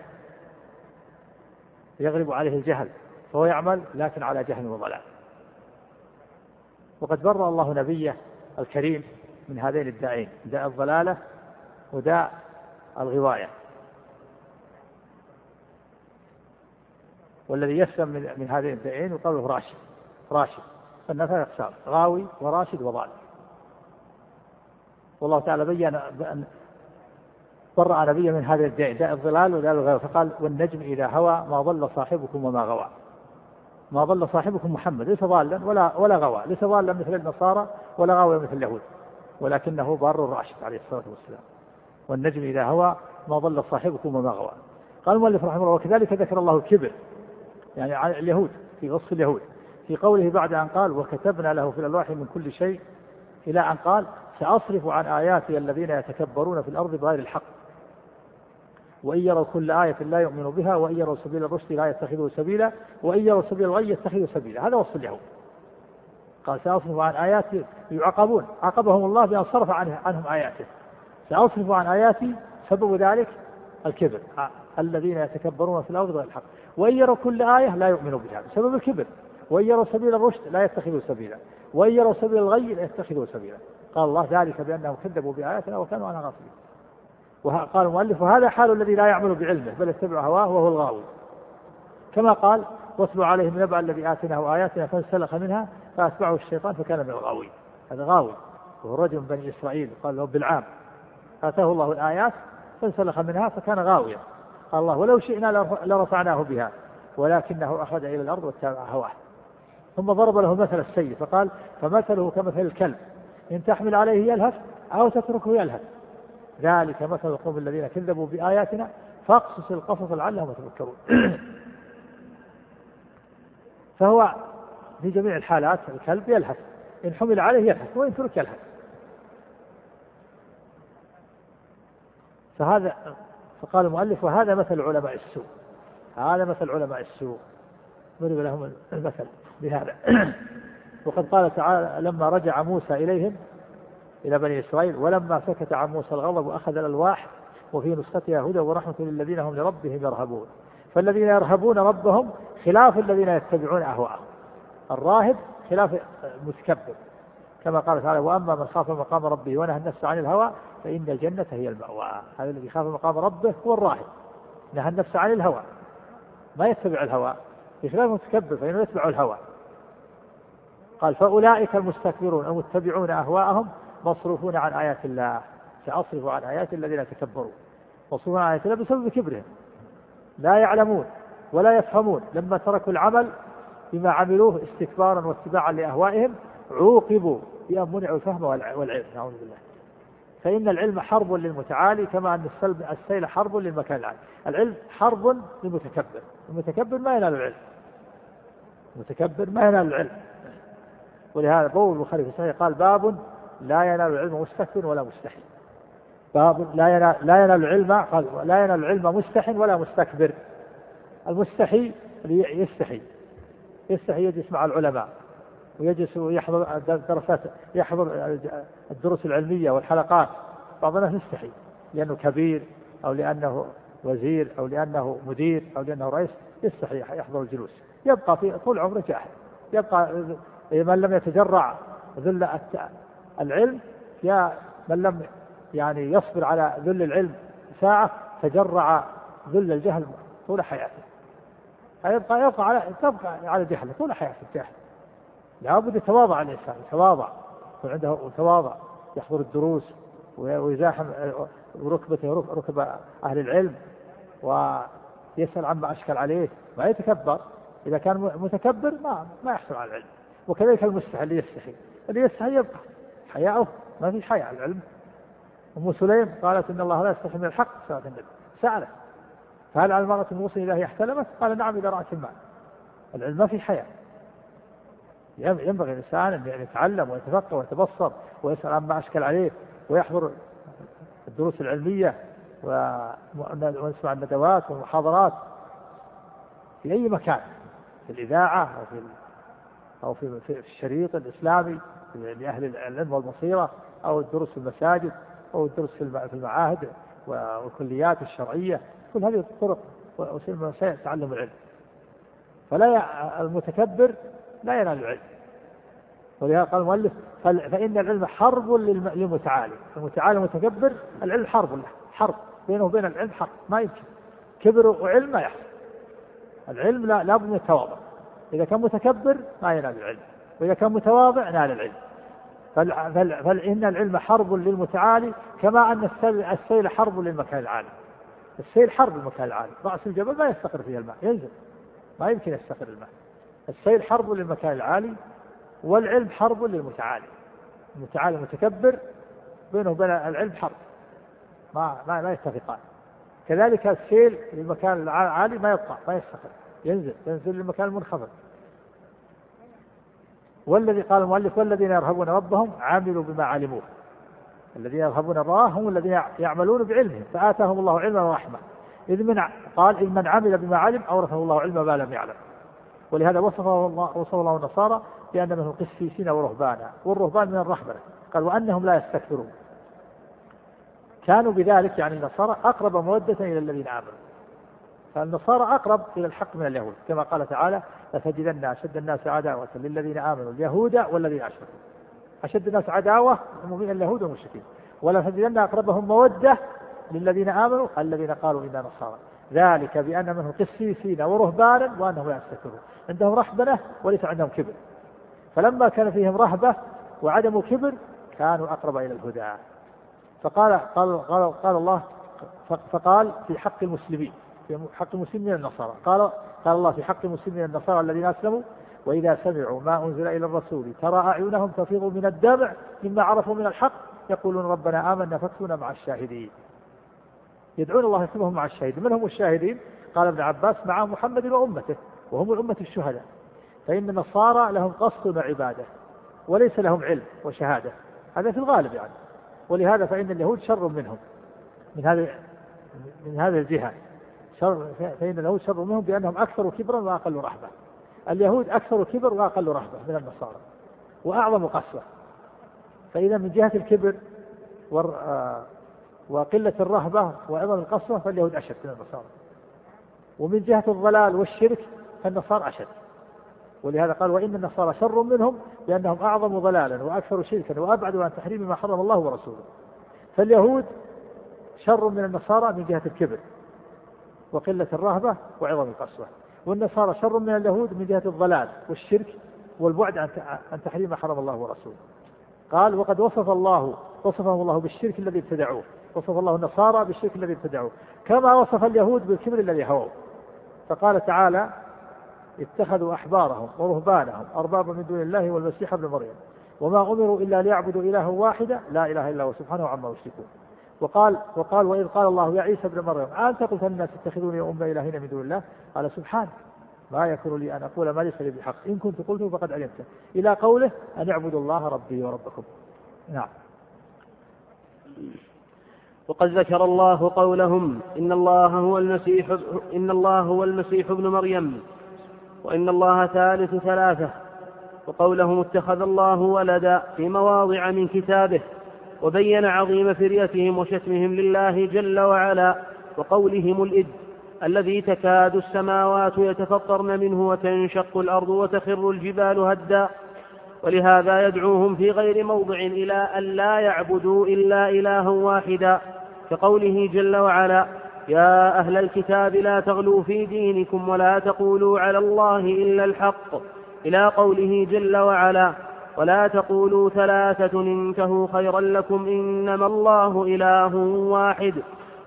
يغلب عليه الجهل، فهو يعمل لكن على جهل وضلال. وقد برأ الله نبيه الكريم من هذين الداءين، داء الضلالة وداء الغواية. والذي يسلم من هذين الداءين يقال له راشد، راشد، فالناس أقسام، غاوي وراشد وضال. والله تعالى بين بأن برأ نبيه من هذين الداءين، داء الضلال وداء الغواية، فقال: والنجم إذا هوى ما ضل صاحبكم وما غوى. ما ضل صاحبكم محمد، ليس ضالا ولا ولا غوى، ليس ضالا مثل النصارى ولا غاوي مثل اليهود، ولكنه بار راشد عليه الصلاة والسلام. والنجم إذا هوى ما ضل صاحبكم وما غوى. قال المؤلف رحمه الله: وكذلك ذكر الله الكبر يعني عن اليهود في وصف اليهود في قوله بعد أن قال: وكتبنا له في الألواح من كل شيء، إلى أن قال: سأصرف عن آياتي الذين يتكبرون في الأرض بغير الحق وإن يروا كل آية لا يؤمنوا بها وإن يروا سبيل الرشد لا يتخذوا سبيلا وإن يروا سبيل الغي يتخذوا سبيلا. هذا وصف اليهود. قال: سأصرف عن آياتي، يعاقبون، عاقبهم الله بأن صرف عنهم آياته. سأصرف عن آياتي سبب ذلك الكبر، الذين يتكبرون في الأرض بغير الحق وإن يروا كل آية لا يؤمنوا بها، سبب الكبر. وإن يروا سبيل الرشد لا يتخذوا سبيلا وإن يروا سبيل الغي لا يتخذوا سبيلا. قال الله: ذلك بأنهم كذبوا بآياتنا وكانوا عنها غافلين. وقال المؤلف: وهذا حال الذي لا يعمل بعلمه بل يتبع هواه وهو الغاوي، كما قال: واتل عليهم نبأ الذي آتيناه آياتنا فانسلخ منها فأتبعه الشيطان فكان من الغاوين. هذا غاوي، وهو رجل من بني إسرائيل قال له بالعام، آتاه الله الآيات فانسلخ منها فكان غاويا. قال الله: ولو شئنا لرفعناه بها ولكنه أخذ إلى الأرض واتبع هواه. ثم ضرب له مثل السيء فقال: فمثله كمثل الكلب إن تحمل عليه يلهث أو تتركه يلهث، ذلك مثل القوم الذين كذبوا بآياتنا فاقصص القصص لعلهم يتفكرون. فهو في جميع الحالات الكلب يلهث، إن حمل عليه يلهث وإن ترك يلهث. فهذا فقال المؤلف: وهذا مثل علماء السوء، هذا مثل علماء السوء، ضرب لهم المثل بهذا. وقد قال تعالى: لما رجع موسى إليهم إلى بني إسرائيل ولما سكت عن موسى الغضب وأخذ الألواح وفي نسختها هدى ورحمة للذين هم لربهم يرهبون. فالذين يرهبون ربهم خلاف الذين يتبعون أهواءهم. الراهب خلاف المتكبر، كما قال تعالى: وأما من خاف مقام ربه ونهى النفس عن الهوى فإن الجنة هي المأوى. هذا الذي خاف مقام ربه هو الراهب، نهى النفس عن الهوى، ما يتبع الهوى، بخلاف المتكبر فإنه يتبع الهوى. قال: فأولئك المستكبرون المتبعون أهواءهم مصروفون عن آيات الله. سأصرف عن آيات الذين يتكبرون، مصروفون عن آيات الله بسبب كبرهم، لا يعلمون ولا يفهمون. لما تركوا العمل بما عملوه استكبارا واتباعا لأهوائهم عوقبوا بأن منعوا الفهم والعلم. نعوذ بالله. فإن العلم حرب للمتعالي كما أن السيل حرب للمكان العالي. العلم حرب للمتكبر، المتكبر ما ينال العلم، المتكبر ما ينال العلم. ولهذا قول البخاري في صحيح قال باب لا ينال العلم مستكبر ولا مستحي. باب لا ينال, لا ينال العلم قال لا ينال العلم مستح ولا مستكبر. المستحي يستحي يستحي يجلس مع العلماء ويجلس ويحضر الدراسات، يحضر الدروس العلمية والحلقات. بعض الناس يستحي لأنه كبير أو لأنه وزير أو لأنه مدير أو لأنه رئيس، يستحي يحضر الجلوس، يبقى في طول عمره جاهل. يبقى من لم يتجرع ذل العلم، يا من لم يعني يصبر على ذل العلم ساعة تجرع ذل الجهل طول حياته، يبقى يبقى على تبقى على جهله طول حياته الجاهل. لابد يتواضع الإنسان، يتواضع وعنده تواضع، يحضر الدروس ويزاحم ركبته ركب أهل العلم ويسأل عما أشكل عليه، ما يتكبر. إذا كان متكبر ما ما يحصل على العلم. وكذلك المستحي اللي يستحي اللي يستحي يبقى حياؤه ما في حياء على العلم. أم سليم قالت إن الله لا يستحي من الحق، سألت النبي سأله فهل على المرأة الموصل إذا هي احتلمت؟ قال نعم إذا رأت الماء. العلم ما في حياء. ينبغي الإنسان أن يتعلم ويتفقه ويتبصر ويسأل عما أشكل عليه ويحضر الدروس العلمية ويسمع الندوات والمحاضرات في أي مكان، في الإذاعة أو في أو في, في الشريط الإسلامي لأهل العلم والبصيرة، أو الدروس في المساجد، أو الدروس في المعاهد والكليات الشرعية. كل هذه الطرق وسائل تعلم العلم. فلا المتكبر لا ينال العلم. ولهذا قال المؤلف فإن العلم حرب للمتعالي. المتعالي المتكبر العلم حرب له، حرب بينه وبين العلم حرب، ما يمكن كبر وعلم ما يحصل. العلم لا لابد من التواضع. إذا كان متكبر ما ينال العلم، وإذا كان متواضع نال العلم. فإن العلم حرب للمتعالي كما أن السيل حرب للمكان العالي. السيل حرب للمكان العالي، رأس الجبل ما يستقر فيه الماء، ينزل ما يمكن يستقر الماء. السيل حرب للمكان العالي، والعلم حرب للمتعالي. المتعالي المتكبر بينه وبين العلم حرب، ما ما ما يتفقان. كذلك السيل للمكان العالي ما يبقى ما يستقر، ينزل ينزل للمكان المنخفض. والذي قال المؤلف والذين يرهبون ربهم عملوا بما علموه. الذين يرهبون الله هم الذين يعملون بعلمهم فآتاهم الله علما ورحمة. إذ من قال إن من عمل بما علم أورثه الله علم ما لم يعلم. ولهذا وصفه الله وصف الله النصارى بأن منهم قسيسين ورهبانا، والرهبان من الرهبنة. قال وأنهم لا يستكثرون. كانوا بذلك يعني النصارى أقرب مودة إلى الذين آمنوا. فالنصارى أقرب إلى الحق من اليهود، كما قال تعالى لتجدن أشد الناس عداوة للذين آمنوا اليهود والذين أشركوا. أشد الناس عداوة من اليهود والمشركين، ولا تجدن أقربهم مودة للذين آمنوا الذين قالوا إنا نصارى. ذلك بأن منهم قسيسين ورهبانا وأنهم لا يستكبرون. عندهم رهبنة وليس عندهم كبر. فلما كان فيهم رهبة وعدم كبر كانوا أقرب إلى الهدى. فقال قال, قال, قال الله فقال في حق المسلمين، في حق المسلمين النصارى، قال قال الله في حق المسلمين النصارى الذين أسلموا وإذا سمعوا ما أنزل إلى الرسول ترى أعينهم تفيض من الدمع مما عرفوا من الحق يقولون ربنا آمنا فاكتبنا مع الشاهدين. يدعون الله يكتبهم مع الشاهدين. من هم الشاهدين؟ قال ابن عباس مع محمد وأمته، وهم أمة الشهداء. فإن النصارى لهم قصد وعبادة وليس لهم علم وشهادة، هذا في الغالب يعني. ولهذا فإن اليهود شر منهم من هذه من هذه الجهة. شر فإن اليهود شر منهم بأنهم أكثر كبرا وأقل رهبة. اليهود أكثر كبر وأقل رهبة من النصارى وأعظم قسوة. فإذا من جهة الكبر وقلة الرهبة وعظم القسوة فاليهود أشد من النصارى. ومن جهة الضلال والشرك فالنصارى أشد. ولهذا قال وإن النصارى شر منهم لأنهم أعظم ضلالا وأكثر شركا وأبعد عن تحريم ما حرم الله ورسوله. فاليهود شر من النصارى من جهة الكبر وقلة الرهبة وعظم القسوة، والنصارى شر من اليهود من جهة الضلال والشرك والبعد عن تحريم ما حرم الله ورسوله. قال وقد وصف الله وصفهم الله بالشرك الذي ابتدعوه، وصف الله النصارى بالشرك الذي ابتدعوه كما وصف اليهود بالكبر الذي هووا. فقال تعالى اتخذوا أحبارهم ورهبانهم أربابا من دون الله والمسيح ابن مريم وما أمروا إلا ليعبدوا إلها واحدا لا إله إلا هو سبحانه عما يشركون. وقال وقال وإذ قال الله يا عيسى ابن مريم أنت قلت الناس اتخذوني وأمي إلهين من دون الله قال سبحانه ما يكون لي أن أقول ما ليس لي بحق إن كنت قلته فقد علمته إلى قوله أن اعبدوا الله ربي وربكم. نعم. وقد ذكر الله قولهم إن الله هو المسيح إن الله هو المسيح ابن مريم وإن الله ثالث ثلاثة، وقولهم اتخذ الله ولدا في مواضع من كتابه، وبين عظيم فريتهم وشتمهم لله جل وعلا، وقولهم الإد الذي تكاد السماوات يتفطرن منه وتنشق الأرض وتخر الجبال هدا. ولهذا يدعوهم في غير موضع إلى أن لا يعبدوا إلا إلها واحدا، كقوله جل وعلا يا أهل الكتاب لا تغلوا في دينكم ولا تقولوا على الله إلا الحق، إلى قوله جل وعلا ولا تقولوا ثلاثة انتهوا خيرا لكم إنما الله إله واحد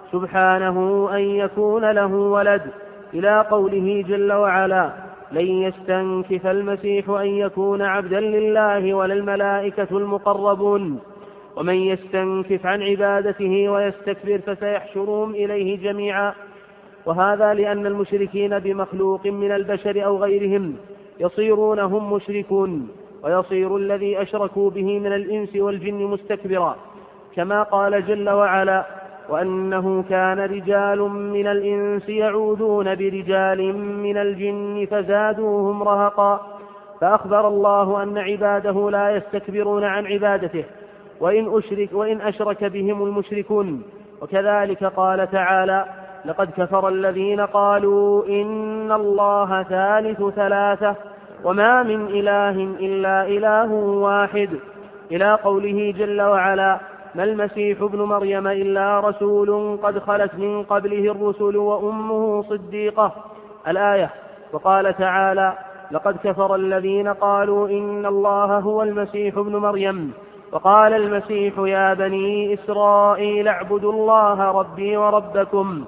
سبحانه أن يكون له ولد، إلى قوله جل وعلا لن يستنكف المسيح أن يكون عبدا لله ولا الملائكة المقربون، ومن يستنكف عن عبادته ويستكبر فسيحشرهم إليه جميعا. وهذا لأن المشركين بمخلوق من البشر أو غيرهم يصيرون هم مشركون، ويصير الذي أشركوا به من الإنس والجن مستكبرا، كما قال جل وعلا وأنه كان رجال من الإنس يعوذون برجال من الجن فزادوهم رهقا. فأخبر الله أن عباده لا يستكبرون عن عبادته وإن أشرك, وإن أشرك بهم المشركون. وكذلك قال تعالى لقد كفر الذين قالوا إن الله ثالث ثلاثة وما من إله إلا إله واحد، إلى قوله جل وعلا ما المسيح ابن مريم إلا رسول قد خلت من قبله الرسل وأمه صديقة، الآية. وقال تعالى لقد كفر الذين قالوا إن الله هو المسيح ابن مريم، وقال المسيح يا بني إسرائيل اعبدوا الله ربي وربكم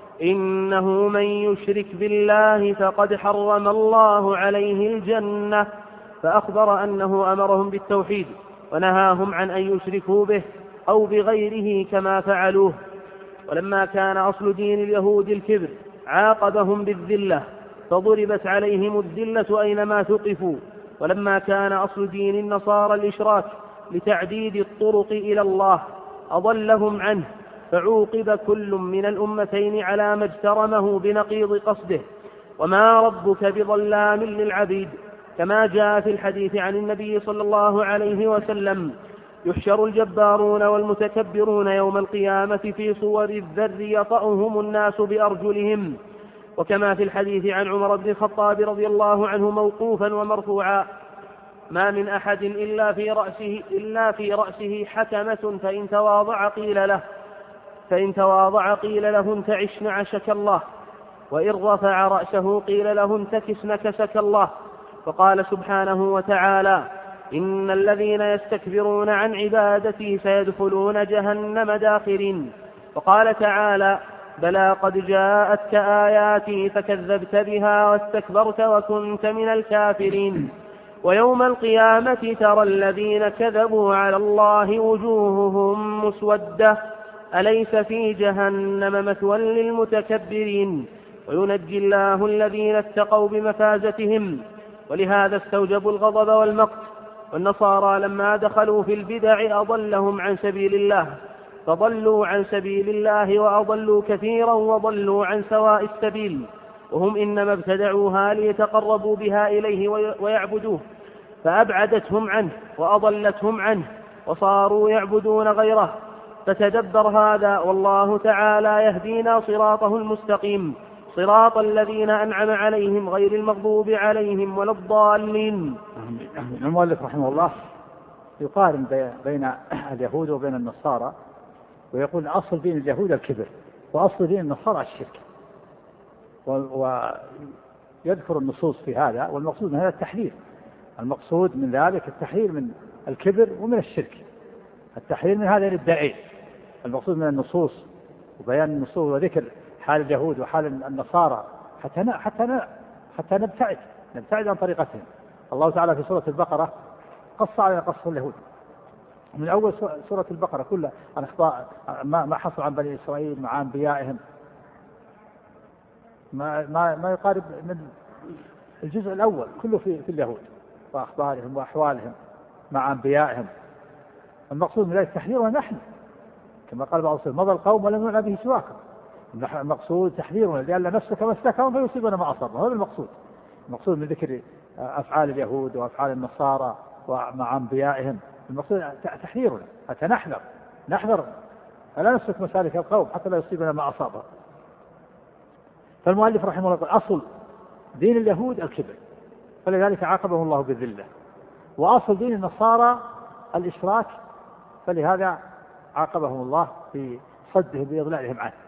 إنه من يشرك بالله فقد حرم الله عليه الجنة. فأخبر أنه أمرهم بالتوحيد ونهاهم عن أن يشركوا به أو بغيره كما فعلوه. ولما كان أصل دين اليهود الكبر عاقبهم بالذلة فضربت عليهم الذلة أينما ثقفوا. ولما كان أصل دين النصارى الإشراك لتعديد الطرق إلى الله أضلهم عنه، فعوقب كل من الأمتين على ما اجترمه بنقيض قصده. وما ربك بظلام للعبيد، كما جاء في الحديث عن النبي صلى الله عليه وسلم يحشر الجبارون والمتكبرون يوم القيامة في صور الذر يطأهم الناس بأرجلهم. وكما في الحديث عن عمر بن الخطاب رضي الله عنه موقوفا ومرفوعا ما من أحد إلا في رأسه, إلا في رأسه حكمة فإن تواضع قيل له فإن تواضع قيل له انتعش نعشك الله، وإن رفع رأسه قيل له انتكس نكسك الله. وقال سبحانه وتعالى إن الذين يستكبرون عن عبادتي سيدخلون جهنم داخرين. وقال تعالى بلى قد جاءتك آياتي فكذبت بها واستكبرت وكنت من الكافرين. ويوم القيامة ترى الذين كذبوا على الله وجوههم مسودة أليس في جهنم مثوى للمتكبرين. وينجي الله الذين اتقوا بمفازتهم، ولهذا استوجبوا الغضب والمقت. والنصارى لما دخلوا في البدع أضلهم عن سبيل الله، فضلوا عن سبيل الله وأضلوا كثيرا وضلوا عن سواء السبيل، وهم إنما ابتدعوها ليتقربوا بها إليه ويعبدوه، فأبعدتهم عنه وأضلتهم عنه وصاروا يعبدون غيره. فتدبر هذا والله تعالى يهدينا صراطه المستقيم صراط الذين أنعم عليهم غير المغضوب عليهم ولا الضالين. المؤلف رحمه الله يقارن بين اليهود وبين النصارى ويقول أصل دين اليهود الكبر وأصل دين النصارى الشرك، ويذكر النصوص في هذا. والمقصود من هذا التحذير، المقصود من ذلك التحذير من الكبر ومن الشرك، التحذير من هذين الداعين. المقصود من النصوص وبيان النصوص وذكر حال اليهود وحال النصارى حتى حتى حتى نبتعد نبتعد عن طريقتهم. الله تعالى في سورة البقرة قص علينا قص اليهود من أول سورة البقرة كلها عن أخبار ما حصل عن بني إسرائيل مع أنبيائهم، ما ما ما يقارب من الجزء الأول كله في في اليهود وأخبارهم وأحوالهم مع أنبيائهم. المقصود من ذلك تحذيرنا نحن، كما قال بعض السلف مضى القوم ولم يعنى به سواكم. المقصود تحذيرنا لأن نفسك مسلكهم فيصيبنا ما أصابنا، هذا المقصود. المقصود من ذكر أفعال اليهود وأفعال النصارى ومع أنبيائهم، المقصود تحذيرنا حتى نحذر نحذر ألا نسلك مسالك القوم حتى لا يصيبنا ما أصابه. فالمؤلف رحمه الله قال أصل دين اليهود الكبر، فلذلك عاقبه الله بالذلة، وأصل دين النصارى الإشراك، فلهذا عاقبهم الله في صدهم بإضلالهم عنه.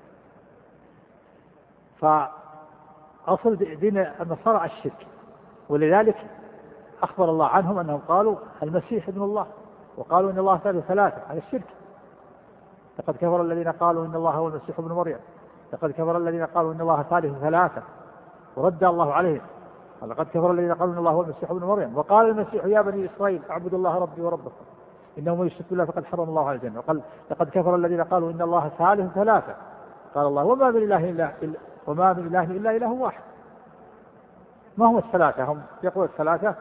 فأصل دين النصارى الشرك، ولذلك أخبر الله عنهم أنهم قالوا المسيح ابن الله، وقالوا إن الله ثالث ثلاثة، على الشرك. لقد كفر الذين قالوا إن الله هو المسيح ابن مريم، لقد كفر الذين قالوا إن الله ثالث ثلاثة، ورد الله عليهم. لقد كفر الذين قالوا إن الله هو المسيح ابن مريم، وقال المسيح يا بني إسرائيل اعبدوا الله ربي وربكم إنه من يشرك بالله فقد حرم الله على الجنة. وقال لقد كفر الذين قالوا إن الله ثالث ثلاثة، قال الله وما من إله إلا وما من إله إلا إله واحد. ما هم الثلاثة؟ هم يقول الثلاثة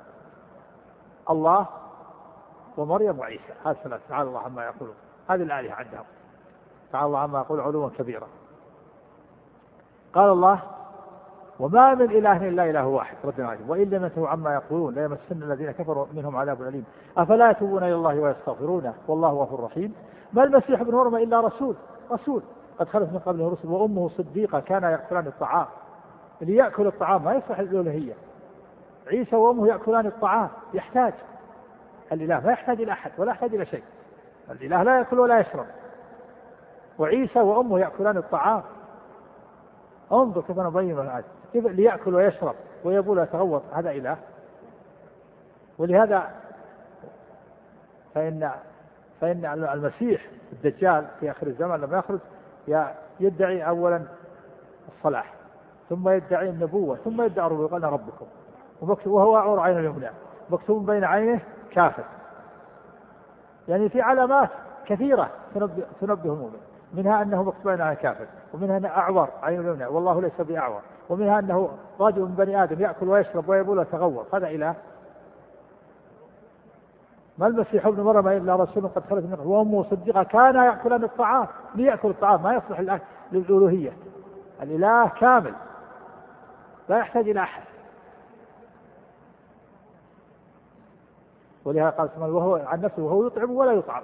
الله ومريم وعيسى، هذه الثلاثة. تعالى الله عما يقولون، هذه الآلهة عندهم، تعالى الله عما يقول علوا كبيرا. قال الله وما من إله إلا إله واحد ردنا عليه وإن لم ينتهوا عما يقولون ليمسن الذين كفروا منهم عذاب أليم أفلا يتوبون إلى الله ويستغفرونه والله غفور رحيم. ما المسيح ابن مريم إلا رسول رسول قد خلت من قبله رسل وأمه صديقة كانا يأكلان الطعام. اللي يأكل الطعام ما يصلح الألوهية. عيسى وأمه يأكلان الطعام، يحتاج الإله ما يحتاج إلى أحد ولا يحتاج إلى شيء، الإله لا يأكل ولا يشرب، وعيسى وأمه يأكلان الطعام. انظر كيف نبين الآية، كيف ليأكل ويشرب ويبول ويتغوط، هذا إله. ولهذا فإن فإن المسيح الدجال في آخر الزمان لما يخرج يدعي أولا الصلاح، ثم يدعي النبوة، ثم يدعي الربوبية، قال ربكم، وهو أعور عين اليمنى مكتوب بين عينه كافر. يعني في علامات كثيرة تنبه المؤمن، منها أنه مكتوب بين عينه كافر، ومنها أنه أعور عين اليمنى والله ليس بأعور، ومنها أنه رجل من بني آدم يأكل ويشرب ويبول ويتغوط، هذا إله. ما المسيح ابن مريم إلا رسول قد خلت من قبله وأمه صديقة كانا يأكلان الطعام. ليأكل الطعام ما يصلح للألوهية، الإله كامل لا يحتاج إلى أحد. ولهذا قال سبحانه وهو عن نفسه وهو يطعم ولا يطعم.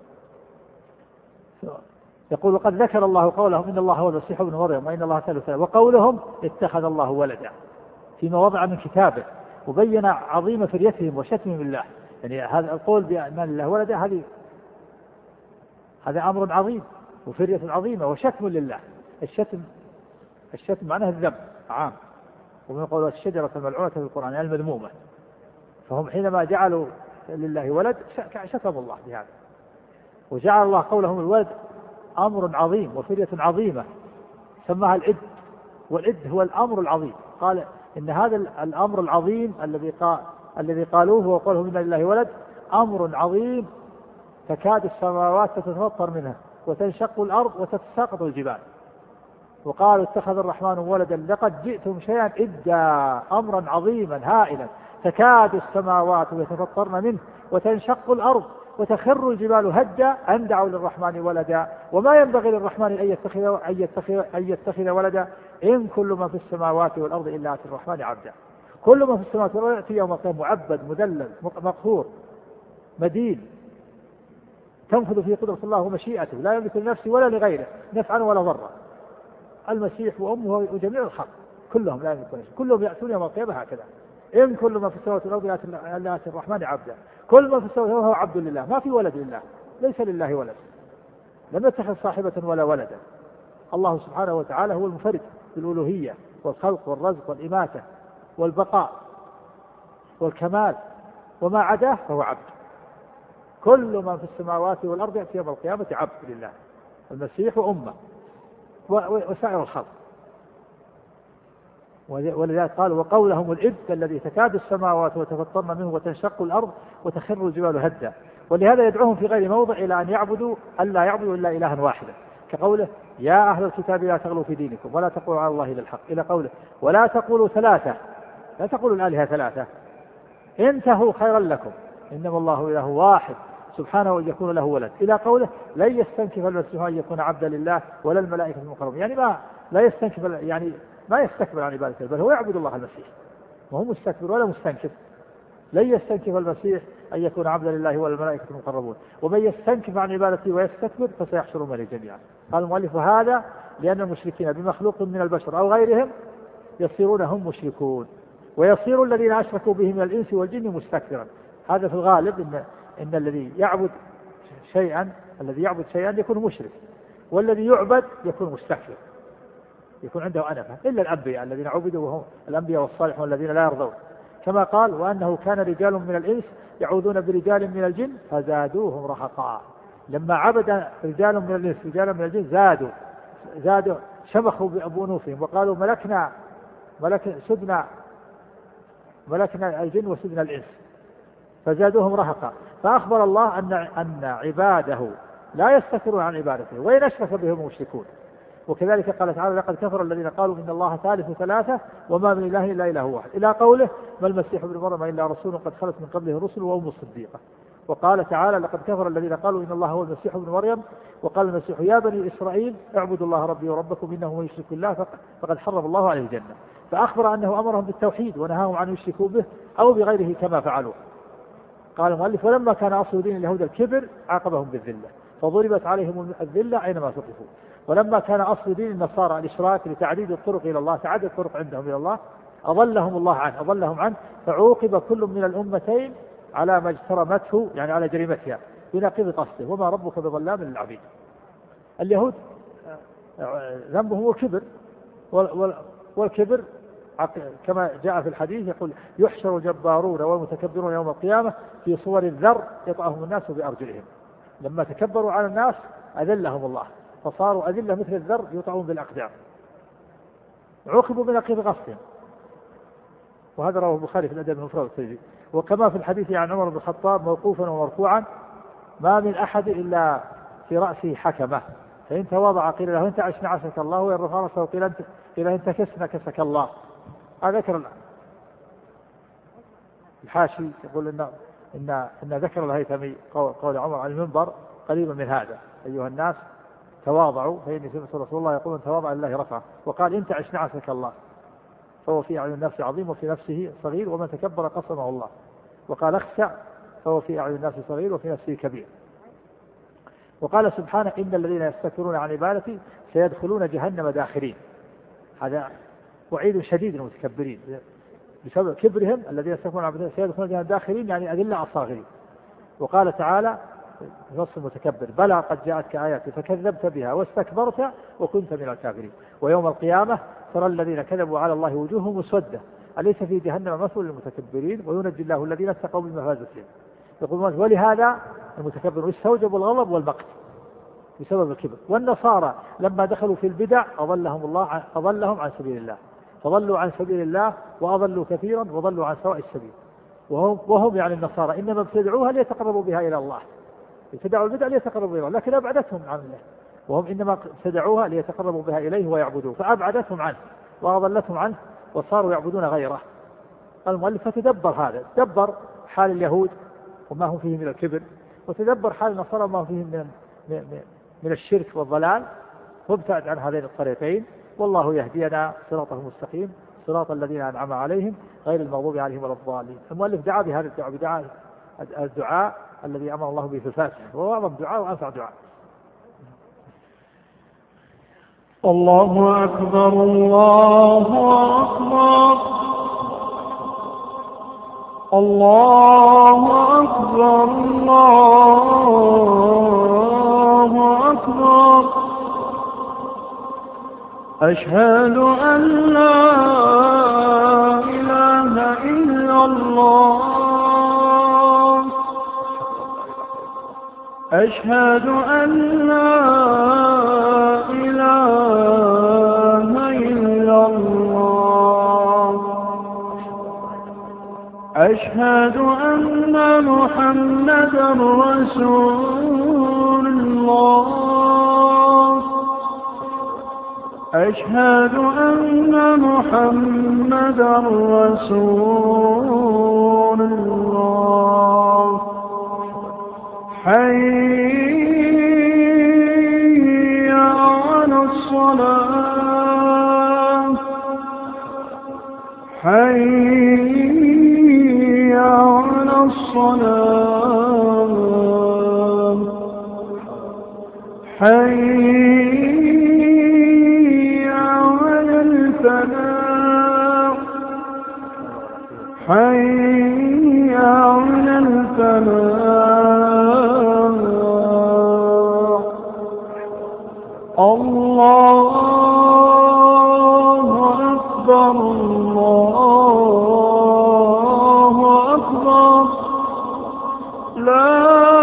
يقول وقد ذكر الله قولهم إن الله هو المسيح ابن مريم وإن الله ثالث ثلاثة، وقولهم اتخذ الله ولدا فيما وضع من كتابه، وبين عظيم فريتهم وشتمهم بالله. يعني هذا القول بأن الله ولدا هذه هذا أمر عظيم وفرية عظيمة وشتم لله. الشتم الشتم معناه الذم عام، ومن قول الشجرة الملعونة في القرآن المذمومة. فهم حينما جعلوا لله ولد شتموا الله بهذا، وجعل الله قولهم الولد أمر عظيم وفرية عظيمة سماها الإد، والإد هو الأمر العظيم. قال إن هذا الأمر العظيم الذي قال الذي قالوه وقولهم إن لله ولد أمر عظيم تكاد السماوات تتفطر منها وتنشق الأرض وتتساقط الجبال. وقالوا اتخذ الرحمن ولدا لقد جئتم شيئا إدا، أمرا عظيما هائلا تكاد السماوات يتفطرن منه وتنشق الأرض وتخر الجبال هدا أن دعوا للرحمن ولدا وما ينبغي للرحمن أن يتخذ, أن يتخذ, أن يتخذ ولدا إن كل ما في السماوات والأرض إلا آتي الرحمن عبدا. كل ما في السماوات والأرض يأتي يوم القيامة معبد مذلل مقهور مدين، تنفذ في قدرة الله ومشيئته، لا يملك لنفسه ولا لغيره نفعا ولا ضرا. المسيح وأمه وجميع الخلق كلهم لا يملكون شيء، كلهم يأتون يوم القيامة هكذا. إن كل ما في السماوات والأرض إلا آتي الرحمن عبدا. كل ما في السماوات والأرض هو عبد لله، ما في ولد لله، ليس لله ولد، لم يتخذ صاحبة ولا ولدا. الله سبحانه وتعالى هو المفرد بالألوهية والخلق والرزق والإماتة والبقاء والكمال، وما عداه فهو عبد. كل ما في السماوات والأرض يأتي يوم القيامة عبد لله، المسيح وأمه وسائر الخلق. ولذلك قال وقولهم الإبت الذي تكاد السماوات وتفطرن منه وتنشق الأرض وتخر الجبال هدا. ولهذا يدعوهم في غير موضع إلى أن يعبدوا ألا يعبدوا إلا إلها واحدا، كقوله يا أهل الكتاب لا تغلوا في دينكم ولا تقولوا على الله إلا الحق، إلى قوله ولا تقولوا ثلاثة، لا تقولوا الآلهة ثلاثة، انتهوا خيرا لكم إنما الله إله واحد سبحانه أن يكون له ولد، إلى قوله لن يستنكف المسيح أن يكون عبدا لله ولا الملائكة المقربون، يعني ما لا يستنكف، يعني ما يستكبر عن عبادته، بل هو يعبد الله المسيح وهو مستكبر ولا مستنكف. لن يستنكف المسيح أن يكون عبدا لله ولا الملائكة المقربون، ومن يستنكف عن عبادته ويستكبر فسيحشرون إليه جميعا. قال المؤلف هذا لأن المشركين بمخلوق من البشر أو غيرهم يصيرون هم مشركون، ويصير الذين أشركوا به من الإنس والجن مستكبرا. هذا في الغالب إن, إن الذي يعبد شيئا الذي يعبد شيئا يكون مشرك، والذي يعبد يكون مستكبر، يكون عنده أنفة، إلا الأنبياء الذين عبدوا وهم الأنبياء والصالحون الذين لا يرضون، كما قال وأنه كان رجال من الإنس يعوذون برجال من الجن فزادوهم رهقا. لما عبد رجال من الإنس رجال من الجن زادوا زادوا شمخوا بأنوفهم وقالوا ملكنا ملك سدنا ملكنا الجن وسدنا الإنس فزادوهم رهقا. فأخبر الله أن أن عباده لا يستكبرون عن عبادته وإن أشرك بهم مشركون. وكذلك قال تعالى لقد كفر الذين قالوا إن الله ثالث ثلاثة وما من إله إلا إله واحد، إلى قوله ما المسيح ابن مريم إلا رسول قد خلت من قبله الرسل وأمه الصديقة. وقال تعالى لقد كفر الذين قالوا إن الله هو المسيح ابن مريم وقال المسيح يا بني إسرائيل اعبدوا الله ربي وربكم إنه من يشرك بالله فقد حرم الله عليه الجنة. فأخبر أنه أمرهم بالتوحيد ونهاهم عن يشركوا به أو بغيره كما فعلوا. قال المؤلف ولما كان أصل دين اليهود الكبر عاقبهم بالذلة فضربت عليهم الذلة أينما ثقفوا. ولما كان أصل دين النصارى الإشراك لتعديد الطرق إلى الله تعدد الطرق عندهم إلى الله أضلهم الله عنه أضلهم عنه فعوقب كل من الأمتين على ما اجترمته يعني على جريمتها بنقيض قصده وما ربك بظلام للعبيد. اليهود ذنبهم الكبر، والكبر كما جاء في الحديث يقول يحشر الجبارون والمتكبرون يوم القيامة في صور الذر يطأهم الناس بأرجلهم. لما تكبروا على الناس أذلهم الله فصاروا أذلة مثل الذر يطعون بالأقدام، عوقبوا بنقيض قصدهم. وهذا رواه البخاري في الأدب المفرد والترمذي. وكما في الحديث عن عمر بن الخطاب موقوفا ومرفوعا ما من أحد إلا في رأسه حكمة فإن تواضع قيل له أنت عشنا عسك الله وإن رفع رأسه قيل أنت قيل أنت كسنا كسك الله. هذا ذكر الحاشي يقول إن إن إن ذكر الهيثمي قول عمر على المنبر قريبا من هذا أيها الناس تواضعوا فإني سمعت رسول الله يقول تواضع لله رفعه وقال أنت عشنا عسك الله فهو في أعين الناس عظيم وفي نفسه صغير ومن تكبر قسمه الله. وقال اخسع فهو في أعين الناس صغير وفي نفسه كبير. وقال سبحانه إن الذين يستكبرون عن عبادتي سيدخلون جهنم داخرين. هذا وعيد شديد للمتكبرين بسبب كبرهم الذين يستكبرون عن عبادتي سيدخلون جهنم داخرين يعني أذلة الصاغرين. وقال تعالى نص المتكبر بلى قد جاءتك آياتي فكذبت بها واستكبرت وكنت من الكافرين. ويوم القيامة ترى الذين كذبوا على الله وجوههم مسودة أليس في جهنم مثوى للمتكبرين وينجي الله الذين اتقوا بمفازتهم. يقول ولهذا المتكبر يستوجب الغضب والمقت بسبب الكبر. والنصارى لما دخلوا في البدع أضلهم الله عن أضلهم عن سبيل الله فضلوا عن سبيل الله وأضلوا كثيرا وضلوا عن سواء السبيل. وهم, وهم يعني النصارى إنما ابتدعوها ليتقربوا بها إلى الله ابتدعوا البدع ليتقربوا إلى الله لكن أبعدتهم عن الله وهم إنما ابتدعوها ليتقربوا بها إليه ويعبدوه فأبعدتهم عنه وأضلتهم عنه وصاروا يعبدون غيره. المؤلف فتدبر هذا تدبر حال اليهود وما هم فيه من الكبر وتدبر حال النصارى وما هم فيه من, من, من الشرك والضلال وابتعد عن هذين الطريقين والله يهدينا صراطه المستقيم صراط الذين أنعم عليهم غير المغضوب عليهم ولا الضالين. المؤلف دعا بهذا الدعاء بدعاء الدعاء الذي أمر الله به في الفاتحة وهو أعظم دعاء وأنفع دعاء. الله أكبر الله أكبر الله أكبر الله أكبر أشهد أن لا إله إلا الله أشهد أن لا إله إلا الله أشهد أن محمدا رسول الله أشهد أن محمدا رسول الله حي على الصلاة حي على الصلاة حي على الفلاح حي على الفلاح الله أكبر الله أكبر لا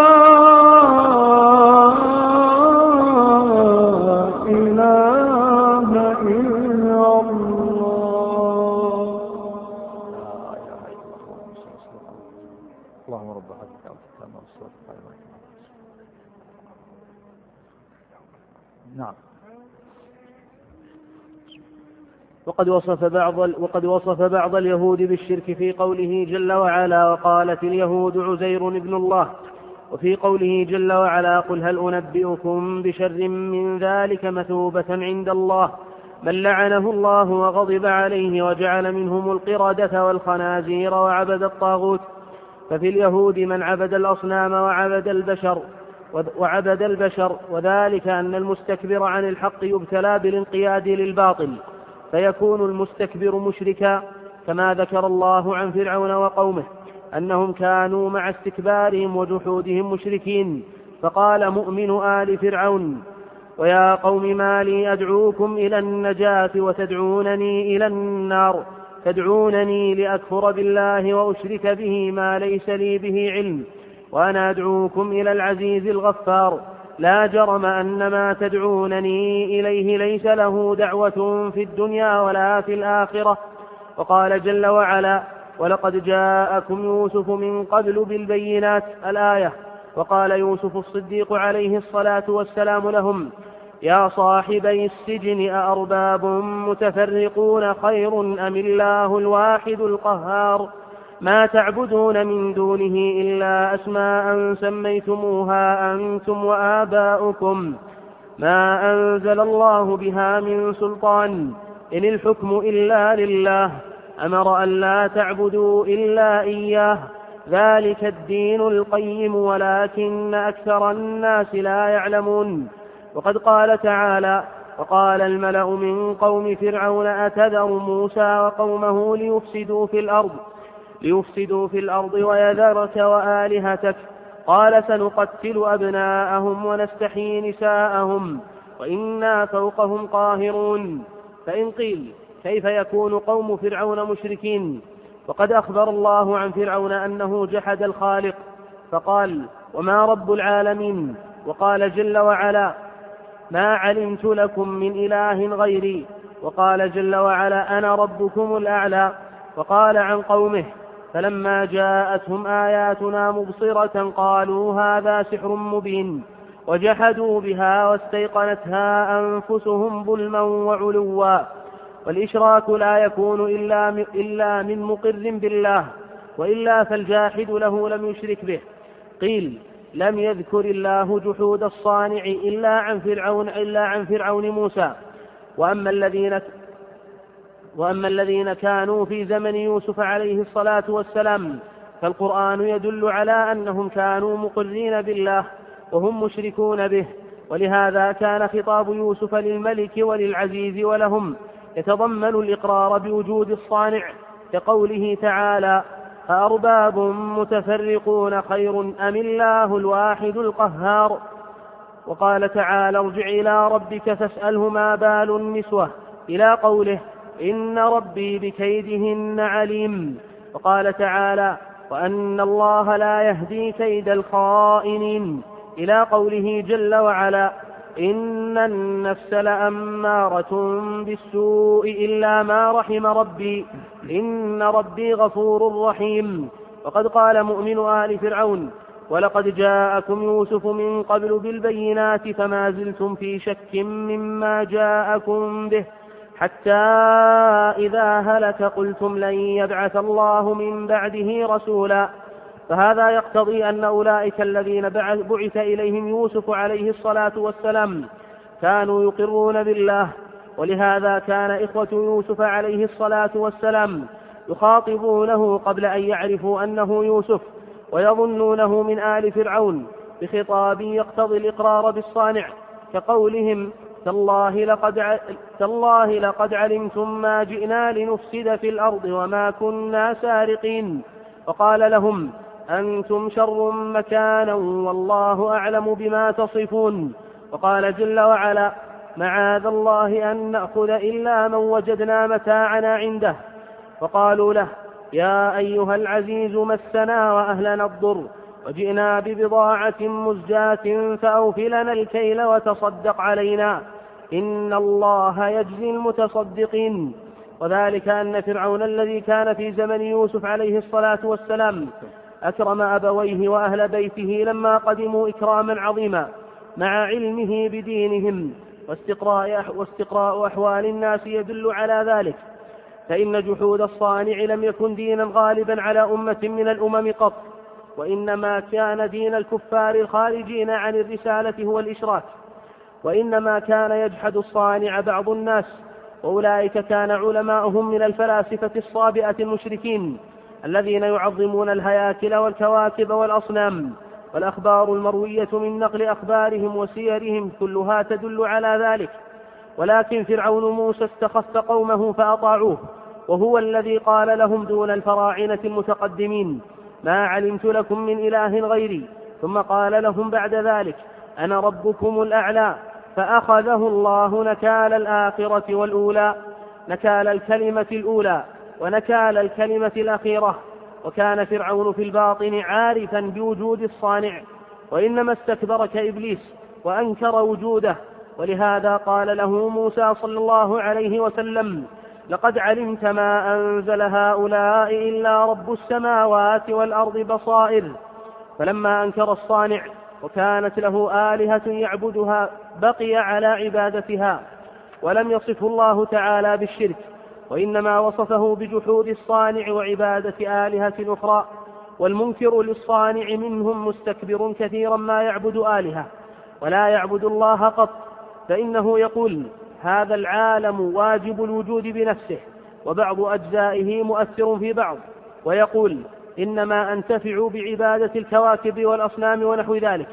إله إلا الله. اللهم رب هذه الدعوة التامة والصلاة القائمة. نعم. وقد وصف بعض وقد وصف بعض اليهود بالشرك في قوله جل وعلا وقالت اليهود عزير ابن الله، وفي قوله جل وعلا قل هل أنبئكم بشر من ذلك مثوبة عند الله من لعنه الله وغضب عليه وجعل منهم القردة والخنازير وعبد الطاغوت. ففي اليهود من عبد الأصنام وعبد البشر وعبد البشر وذلك أن المستكبر عن الحق يبتلى بالانقياد للباطل فيكون المستكبر مشركا، كما ذكر الله عن فرعون وقومه أنهم كانوا مع استكبارهم وجحودهم مشركين. فقال مؤمن آل فرعون ويا قوم ما لي أدعوكم إلى النجاة وتدعونني إلى النار تدعونني لأكفر بالله وأشرك به ما ليس لي به علم وأنا أدعوكم إلى العزيز الغفار لا جرم أن ما تدعونني إليه ليس له دعوة في الدنيا ولا في الآخرة. وقال جل وعلا ولقد جاءكم يوسف من قبل بالبينات الآية. وقال يوسف الصديق عليه الصلاة والسلام لهم يا صاحبي السجن أأرباب متفرقون خير أم الله الواحد القهار ما تعبدون من دونه إلا أسماء سميتموها أنتم وآباؤكم ما أنزل الله بها من سلطان إن الحكم إلا لله أمر أن لا تعبدوا إلا إياه ذلك الدين القيم ولكن أكثر الناس لا يعلمون. وقد قال تعالى وقال الملأ من قوم فرعون أتذر موسى وقومه ليفسدوا في الأرض ليفسدوا في الأرض ويذرك وآلهتك قال سنقتل أبناءهم ونستحيي نساءهم وإنا فوقهم قاهرون. فإن قيل كيف يكون قوم فرعون مشركين وقد أخبر الله عن فرعون أنه جحد الخالق فقال وما رب العالمين. وقال جل وعلا ما علمت لكم من إله غيري. وقال جل وعلا أنا ربكم الأعلى. وقال عن قومه فلما جاءتهم آياتنا مبصرة قالوا هذا سحر مبين وجحدوا بها واستيقنتها أنفسهم ظلما وعلوا. والإشراك لا يكون إلا, إلا من مقر بالله وإلا فالجاحد له لم يشرك به. قيل لم يذكر الله جحود الصانع إلا عن فرعون إلا عن فرعون موسى. وأما الذين وأما الذين كانوا في زمن يوسف عليه الصلاة والسلام فالقرآن يدل على أنهم كانوا مقرين بالله وهم مشركون به. ولهذا كان خطاب يوسف للملك وللعزيز ولهم يتضمن الإقرار بوجود الصانع كقوله تعالى أأرباب متفرقون خير أم الله الواحد القهار. وقال تعالى ارجع إلى ربك فاسأله ما بال النسوة إلى قوله إن ربي بكيدهن عليم. وقال تعالى وأن الله لا يهدي كيد الخائنين إلى قوله جل وعلا إن النفس لأمارة بالسوء إلا ما رحم ربي إن ربي غفور رحيم. وقد قال مؤمن آل فرعون: ولقد جاءكم يوسف من قبل بالبينات فما زلتم في شك مما جاءكم به حتى إذا هلك قلتم لن يبعث الله من بعده رسولا. فهذا يقتضي أن أولئك الذين بعث إليهم يوسف عليه الصلاة والسلام كانوا يقرون بالله، ولهذا كان إخوة يوسف عليه الصلاة والسلام يخاطبونه قبل أن يعرفوا أنه يوسف ويظنونه من آل فرعون بخطاب يقتضي الإقرار بالصانع، كقولهم: تالله لقد, تالله لقد علمتم ما جئنا لنفسد في الأرض وما كنا سارقين. وقال لهم: أنتم شر مكانا والله أعلم بما تصفون. وقال جل وعلا: معاذ الله أن نأخذ إلا من وجدنا متاعنا عنده. وقالوا له: يا أيها العزيز مسنا وأهلنا الضر وجئنا ببضاعة مزجاة فأوف لنا الكيل وتصدق علينا إن الله يجزي المتصدقين. وذلك أن فرعون الذي كان في زمن يوسف عليه الصلاة والسلام أكرم أبويه وأهل بيته لما قدموا إكراما عظيما مع علمه بدينهم، واستقراء, واستقراء أحوال الناس يدل على ذلك. فإن جحود الصانع لم يكن دينا غالبا على أمة من الأمم قط، وإنما كان دين الكفار الخارجين عن الرسالة هو الإشراك، وإنما كان يجحد الصانع بعض الناس، وأولئك كان علماؤهم من الفلاسفة الصابئة المشركين الذين يعظمون الهياكل والكواكب والأصنام. والأخبار المروية من نقل أخبارهم وسيرهم كلها تدل على ذلك. ولكن فرعون موسى استخف قومه فأطاعوه، وهو الذي قال لهم دون الفراعنة المتقدمين: ما علمت لكم من إله غيري. ثم قال لهم بعد ذلك: أنا ربكم الأعلى. فأخذه الله نكال الآخرة والأولى، نكال الكلمة الأولى ونكال الكلمة الأخيرة. وكان فرعون في الباطن عارفا بوجود الصانع، وإنما استكبر كإبليس وأنكر وجوده. ولهذا قال له موسى صلى الله عليه وسلم: لقد علمت ما أنزل هؤلاء إلا رب السماوات والأرض بصائر. فلما أنكر الصانع وكانت له آلهة يعبدها بقي على عبادتها، ولم يصفه الله تعالى بالشرك، وإنما وصفه بجحود الصانع وعبادة آلهة أخرى. والمنكر للصانع منهم مستكبر كثيرا ما يعبد آلهة ولا يعبد الله قط، فإنه يقول: هذا العالم واجب الوجود بنفسه وبعض أجزائه مؤثر في بعض، ويقول: إنما أنتفع بعبادة الكواكب والأصنام ونحو ذلك.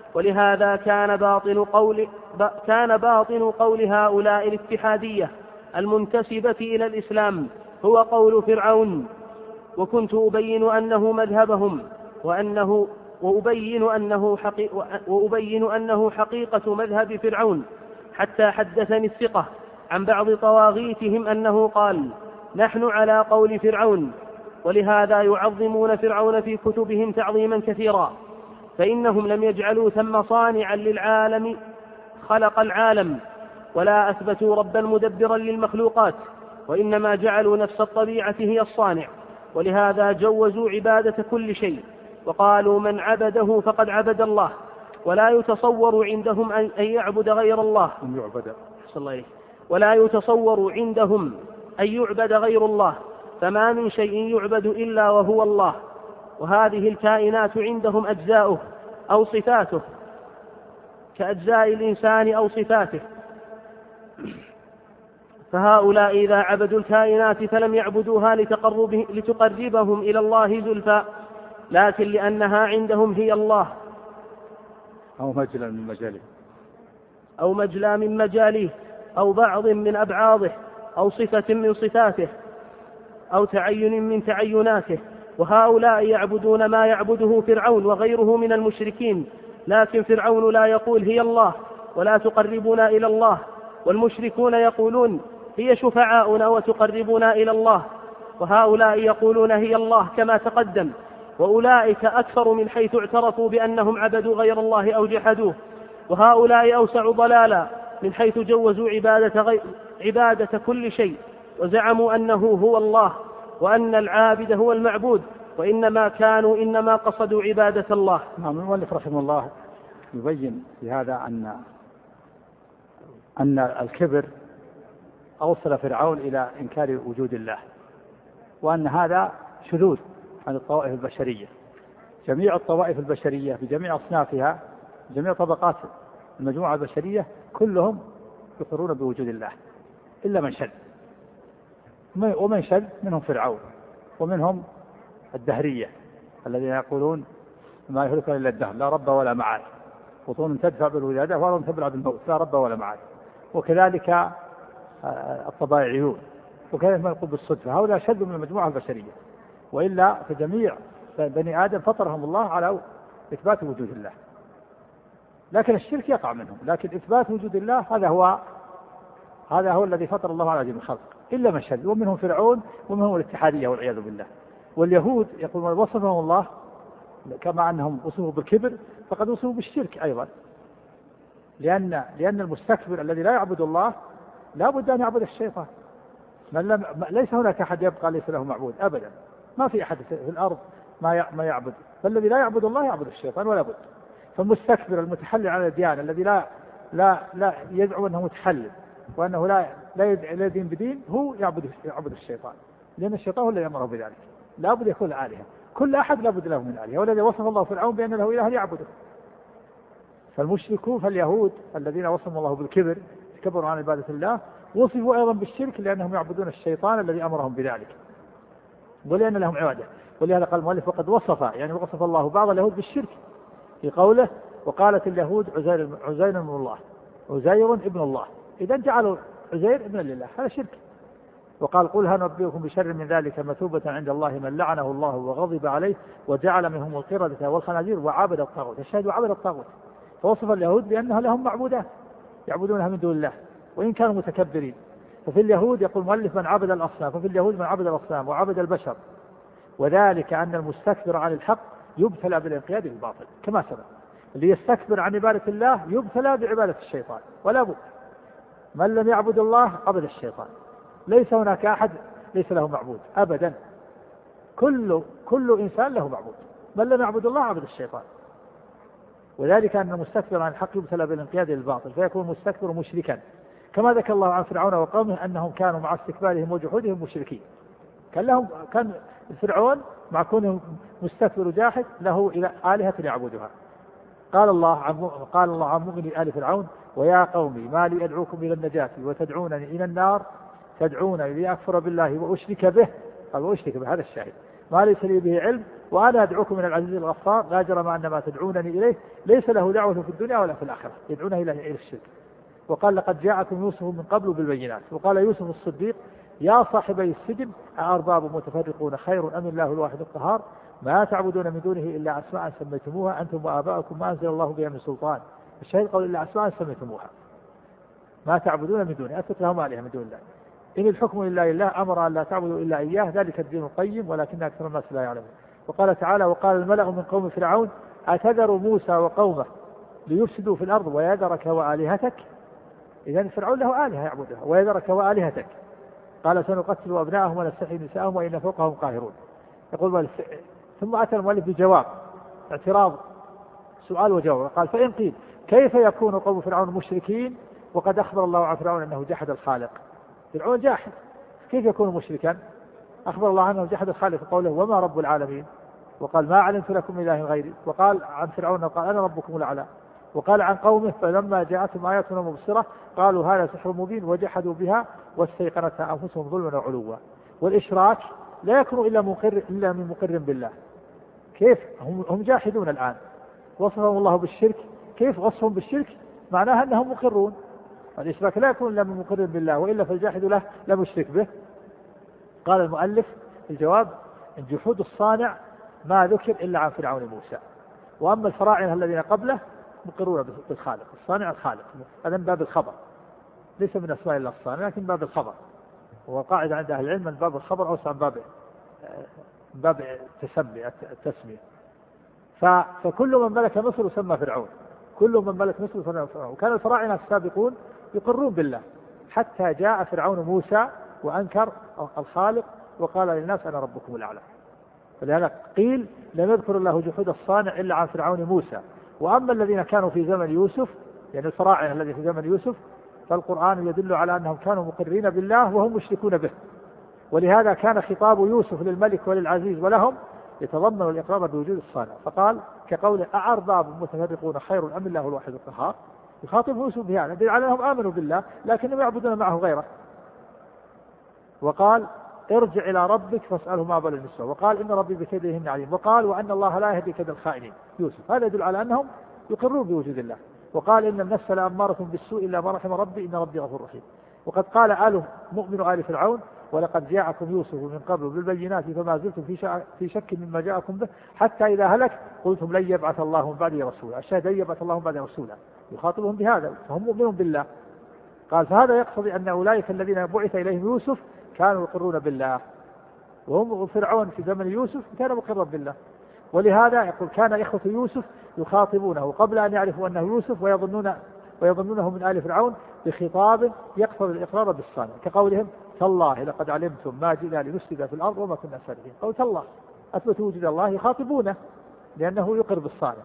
ولهذا كان باطن قول, كان باطن قول هؤلاء الاتحادية المنتسبة إلى الإسلام هو قول فرعون. وكنت أبين أنه مذهبهم وأنه وأبين أنه, حقي وأبين أنه حقيقة مذهب فرعون، حتى حدثني الثقة عن بعض طواغيتهم أنه قال: نحن على قول فرعون. ولهذا يعظمون فرعون في كتبهم تعظيما كثيرا، فإنهم لم يجعلوا ثم صانعا للعالم خلق العالم، ولا أثبتوا ربا مدبرا للمخلوقات، وإنما جعلوا نفس الطبيعة هي الصانع. ولهذا جوزوا عبادة كل شيء، وقالوا: من عبده فقد عبد الله. ولا يتصور عندهم أن يعبد غير الله ولا يتصور عندهم أن يعبد غير الله، فما من شيء يعبد إلا وهو الله. وهذه الكائنات عندهم أجزاؤه أو صفاته كأجزاء الإنسان أو صفاته. فهؤلاء إذا عبدوا الكائنات فلم يعبدوها لتقربهم إلى الله زلفى، لكن لأنها عندهم هي الله أو مجلى من مجاله أو مجلى من مجاليه أو بعض من أبعاضه أو صفة من صفاته أو تعين من تعيناته. وهؤلاء يعبدون ما يعبده فرعون وغيره من المشركين، لكن فرعون لا يقول هي الله ولا تقربنا إلى الله، والمشركون يقولون هي شفعاؤنا وتقربنا إلى الله، وهؤلاء يقولون هي الله كما تقدم. وأولئك أكثر من حيث اعترفوا بأنهم عبدوا غير الله أو جحدوه. وهؤلاء أوسع ضلالا من حيث جوزوا عبادة, غير عبادة كل شيء، وزعموا أنه هو الله وأن العابد هو المعبود، وإنما كانوا إنما قصدوا عبادة الله. نعم. المؤلف رحمه الله يبين في هذا أن أن الكبر أوصل فرعون إلى إنكار وجود الله، وأن هذا شذوذ عن الطوائف البشرية. جميع الطوائف البشرية بجميع أصنافها، جميع طبقات المجموعة البشرية كلهم يقرون بوجود الله إلا من شذ، ومن شذ منهم فرعون، ومنهم الدهرية الذين يقولون ما يهلكنا إلا الدهر لا رب ولا معاد، بطون تدفع بالولادة وأرض تبلع بالموت لا رب ولا معاد. وكذلك الطبائعيون، وكذلك من يقول بالصدفة، هؤلاء شذ من المجموعة البشرية، وإلا فجميع بني آدم فطرهم الله على إثبات وجود الله، لكن الشرك يقع منهم، لكن إثبات وجود الله هذا هو هذا هو الذي فطر الله على جميع الخلق إلا من شذ، ومنهم فرعون ومنهم الاتحادية والعياذ بالله. واليهود يقولون وصفهم الله كما أنهم وصفوا بالكبر فقد وصفوا بالشرك أيضا، لأن لأن المستكبر الذي لا يعبد الله لا بد أن يعبد الشيطان. من لم ليس هناك أحد يبقى ليس له معبود أبدا، ما في أحد في الأرض ما ما يعبد، فالذي لا يعبد الله يعبد الشيطان ولا بد. فالمستكبر المتحلل على الديانة الذي لا لا لا يدعو أنه متحلل وأنه لا لا يدين بدين هو يعبد يعبد الشيطان، لأن الشيطان هو الذي يأمره بذلك. لا بد يكون آلهة، كل أحد لا بد له من آلهة، والذي وصف الله فرعون بأن له إله يعبده. فالمشركون فاليهود الذين وصفهم الله بالكبر كبروا عن عبادة الله وصفوا أيضا بالشرك لأنهم يعبدون الشيطان الذي أمرهم بذلك، ولأن لهم عبادة. ولهذا قال المؤلف وقد وصف يعني وصف الله بعض اليهود بالشرك في قوله وقالت اليهود عزير عزير ابن الله عزير ابن الله، إذا جعلوا عزير ابن لله هذا شرك. وقال قل هل ننبئكم بشر من ذلك مثوبة عند الله من لعنه الله وغضب عليه وجعل منهم القردة والخنازير وعبد الطاغوت. الشاهد وعبد الطاغوت، فوصف اليهود بأنها لهم معبودات يعبدونها من دون الله وإن كانوا متكبرين. ففي اليهود يقول المؤلف من عبد الأصنام، ففي اليهود من عبد الأصنام وعبد البشر، وذلك أن المستكبر عن الحق يبتلى بالانقياد للباطل كما سبق. اللي يستكبر عن عبادة الله يبتلى بعبادة الشيطان ولا بد. من لم يعبد الله عبد الشيطان، ليس هناك أحد ليس له معبود أبدا، كل كل إنسان له معبود، من لم يعبد الله عبد الشيطان. وذلك أن المستكبر عن الحق يبتلى بالانقياد للباطل فيكون مستكبر مشركا، كما ذكر الله عن فرعون وقومه أنهم كانوا مع استكبارهم وجحودهم مشركين. كان لهم كان فرعون مع كونه مستكبر جاحد له إلى آلهة يعبدها. قال الله عن قال الله عن مؤمن آل فرعون ويا قومي ما لي أدعوكم إلى النجاة وتدعونني إلى النار تدعونني لأكفر بالله وأشرك به. قال وأشرك به هذا الشاهد، ما ليس لي به علم وأنا أدعوكم من العزيز الغفار لا جرم أن ما تدعونني إليه ليس له دعوة في الدنيا ولا في الآخرة، يدعونه إلى الشرك. وقال لقد جاءكم يوسف من قبل بالبينات. وقال يوسف الصديق يا صاحبي السجن أأرباب متفرقون خير أم الله الواحد القهار ما تعبدون من دونه إلا أسماء سميتموها أنتم وآباؤكم ما أنزل الله بها من سلطان. الشاهد قول إلا أسماء سميتموها ما تعبدون من دونه أثبت لهم آلهة من دون الله إن الحكم إلا لله أمر أن لا تعبدوا إلا إياه ذلك الدين القيم ولكن أكثر الناس لا يعلمون. وقال تعالى وقال الملأ من قوم فرعون أتذر موسى وقومه ليفسدوا في الأرض ويذرك وآلهتك. إذن فرعون له آلهة يعبدها ويذرك وآلهتك. قال سنقتل أبناءهم ونستحيي نساءهم وإن فوقهم قاهرون. يقول ثم أتى المؤلف بجواب اعتراض سؤال وجواب. قال فإن قيل كيف يكون قوم فرعون مشركين وقد أخبر الله عن فرعون أنه جحد الخالق. فرعون جاحد كيف يكون مشركا؟ أخبر الله عنه جحد الخالق قوله وما رب العالمين، وقال ما علمت لكم إله غيري. وقال عن فرعون وقال أنا ربكم الأعلى. وقال عن قومه فلما جاءتهم آياتنا مبصرة قالوا هذا سحر مبين وجحدوا بها واستيقنتها أنفسهم ظلما وعلوا. والإشراك لا يكون إلا مقر إلا من مقر بالله. كيف هم, هم جاحدون الآن وصفهم الله بالشرك، كيف وصفهم بالشرك؟ معناها أنهم مقرون. الإشراك لا يكون إلا من مقر بالله وإلا فالجاحد له لم يشرك به. قال المؤلف الجواب إن جحود الصانع ما ذكر إلا عن فرعون موسى، وأما الفراعنة الذين قبله مقرون بالخالق. الصانع الخالق هذا من باب الخبر ليس من أسماء الله الصانع لكن باب الخبر، وقاعدة عند أهل العلم من باب الخبر أوسع من باب باب التسمية التسمية. فكل من ملك مصر يسمى فرعون كل من ملك مصر فرعون. وكان الفراعنة السابقون يقرون بالله حتى جاء فرعون موسى وأنكر الخالق وقال للناس أنا ربكم الأعلى. فلذلك قيل لم يذكر الله جحود الصانع إلا عن فرعون موسى. وأما الذين كانوا في زمن يوسف يعني الفراعنة الذي في زمن يوسف فالقرآن يدل على أنهم كانوا مقرين بالله وهم مشركون به، ولهذا كان خطاب يوسف للملك وللعزيز ولهم يتضمن الإقرار بوجود الصانع، فقال كقول أأرباب متفرقون خير أم الله الواحد القهار. يخاطب يوسف بهذا دليل على أنهم آمنوا بالله لكنهم يعبدون معه غيره. وقال ارجع إلى ربك فاسأله ما بال النسوة، وقال إن ربي بكيدهن عليم، وقال وأن الله لا يهدي كيد الخائنين. يوسف هذا يدل على أنهم يقرون بوجود الله. وقال إن النفس لأمارة بالسوء إلا ما رحم ربي إن ربي غفور رحيم. وقد قال آل مؤمن آل فرعون ولقد جاءكم يوسف من قبل بالبينات فما زلتم في شك مما جاءكم به حتى إذا هلك قلتم لن يبعث الله من بعده رسولا. الشاهد لن يبعث الله من بعده رسولا، يخاطبهم بهذا فهم مؤمنون بالله. قال فهذا يقتضي أن أولئك الذين بعث إليهم يوسف كانوا يقرون بالله، وهم فرعون في زمن يوسف كانوا مقرا بالله. ولهذا يقول كان إخوة يوسف يخاطبونه قبل أن يعرفوا أنه يوسف ويظنون ويظنونه من آل فرعون بخطاب يقتضي الإقرار بالصانع، كقولهم تالله لقد علمتم ما جئنا لنفسد في الأرض وما كنا سارقين. قول تالله أثبتوا وجود الله يخاطبونه لأنه يقر بالصانع.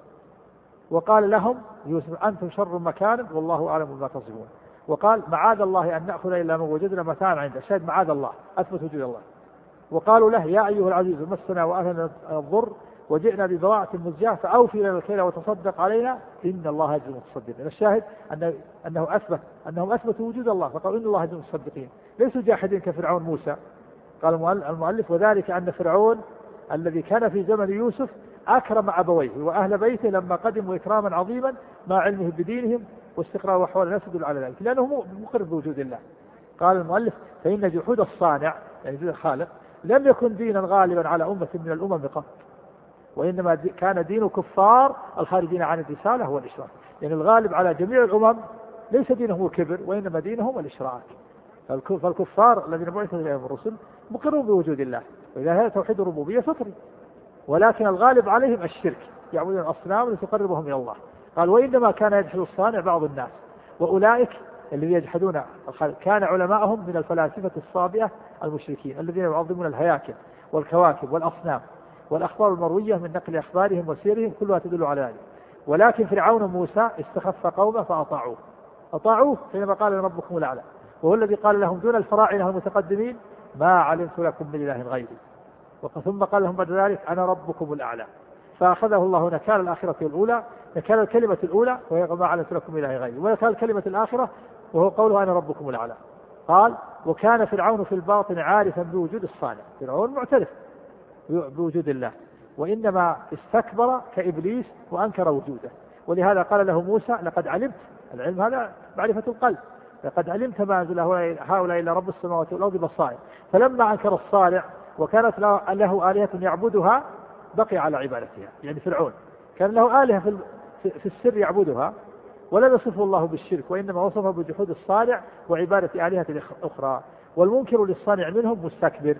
وقال لهم يوسف أنتم شر مكانا والله أعلم بما تصفون. وقال معاذ الله أن نأخذ إلا من وجدنا متاعا عنده. شاهد معاذ الله أثبت وجود الله. وقالوا له يا أيها العزيز مسنا وأهلنا الضر وجئنا ببضاعة مزجاة فأوفي لنا الكيل وتصدق علينا إن الله يجزي المتصدقين. الشاهد أنه, أنه أثبت أنهم أثبتوا وجود الله فقالوا إن الله يجزي المتصدقين، ليسوا جاحدين كفرعون موسى. قال المؤلف وذلك أن فرعون الذي كان في زمن يوسف أكرم أبويه وأهل بيته لما قدموا إكراما عظيما مع علمه بدينهم واستقرار أحوال الناس يدل على ذلك لأنه مقر بوجود الله. قال المؤلف فإن جحود الصانع يعني جحود الخالق لم يكن دينا غالبا على أمة من الأمم قط، وإنما كان دين كفار الخارجين عن الرسالة والإشراك. يعني الغالب على جميع الأمم ليس دينهم الكبر وإنما دينهم الإشراك. فالكفار الذين بعث إليهم الرسل مقرون بوجود الله، وإذا هذا توحيد الربوبية فطري، ولكن الغالب عليهم الشرك يعبدون الأصنام لتقربهم إلى الله. قال وإنما كان يجحد الصانع بعض الناس، وأولئك الذين يجحدون الخالق كان علماءهم من الفلاسفة الصابئة المشركين الذين يعظمون الهياكل والكواكب والأصنام والأخبار المروية من نقل أخبارهم وسيرهم كلها تدل على ذلك. ولكن فرعون موسى استخف قومه فأطاعوه أطاعوه حينما قال ربكم الأعلى، وهو الذي قال لهم دون الفراعنة المتقدمين ما علمت لكم من إله غيري، ثم قال لهم بعد ذلك أنا ربكم الأعلى، فأخذه الله نكال الآخرة الأولى، نكال الكلمة الأولى وهي ما علمت لكم من إله غيري، ونكال الكلمة الآخرة وهو قوله أنا ربكم الأعلى. قال وكان فرعون في الباطن عارفا بوجود الصانع، فرعون معترف بوجود الله وإنما استكبر كإبليس وأنكر وجوده. ولهذا قال له موسى لقد علمت، العلم هذا معرفة القلب، لقد علمت ما أنزل هؤلاء إلا رب السماوات والأرض بصائر. فلما أنكر الصانع وكانت له آلهة يعبدها بقي على عبادتها. يعني فرعون كان له آلهة في السر يعبدها ولم يصفه الله بالشرك، وإنما وصفه بجحود الصانع وعبادة آلهة أخرى. والمنكر للصانع منهم مستكبر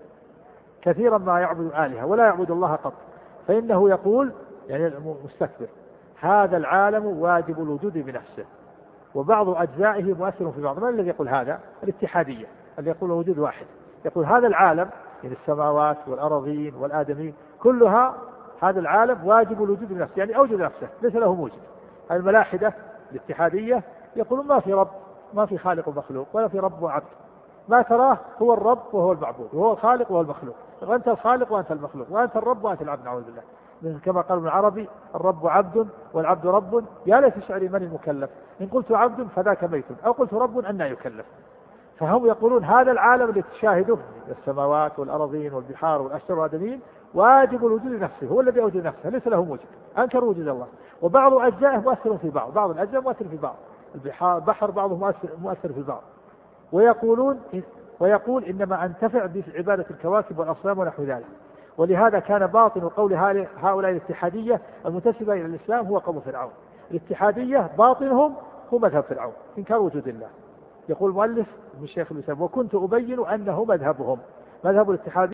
كثيرا ما يعبد آلهة ولا يعبد الله قط، فإنه يقول يعني مستكبر هذا العالم واجب الوجود بنفسه وبعض أجزائه مؤثر في بعض. من الذي يقول هذا؟ الاتحادية الذي يقول وجود واحد، يقول هذا العالم يعني السماوات والأراضين والآدمين كلها هذا العالم واجب الوجود بنفسه، يعني أوجد نفسه ليس له موجد. الملاحدة الاتحادية يقولون ما في رب، ما في خالق ومخلوق ولا في رب وعبد، ما تراه هو الرب وهو المعبود وهو الخالق وهو المخلوق، وأنت الخالق وأنت المخلوق وأنت الرب وأنت العبد نعوذ بالله. كما قال ابن عربي الرب عبد والعبد رب يا ليت شعري من المكلف إن قلت عبد فذاك ميت أو قلت رب أن يكلف. فهم يقولون هذا العالم الذي تشاهده السماوات والأراضين والبحار والأشجار والآدمين واجب الوجود نفسه، هو الذي أوجد نفسه ليس له موجد، أنكر وجود الله. وبعض أجزائه مؤثر في بعض، بعض الأجزاء مؤثر في بعض، البحر بعضه مؤثر, مؤثر في بعض. ويقولون ويقول إنما أنتفع بعبادة الكواكب والأصنام ونحو ذلك. ولهذا كان باطن قول هؤلاء الاتحادية المنتسبة إلى الإسلام هو قول فرعون. الاتحادية باطنهم هو مذهب فرعون إنكار وجود الله. يقول المؤلف من الشيخ الإسلام وكنت أبين أنه مذهبهم، مذهب الاتحادية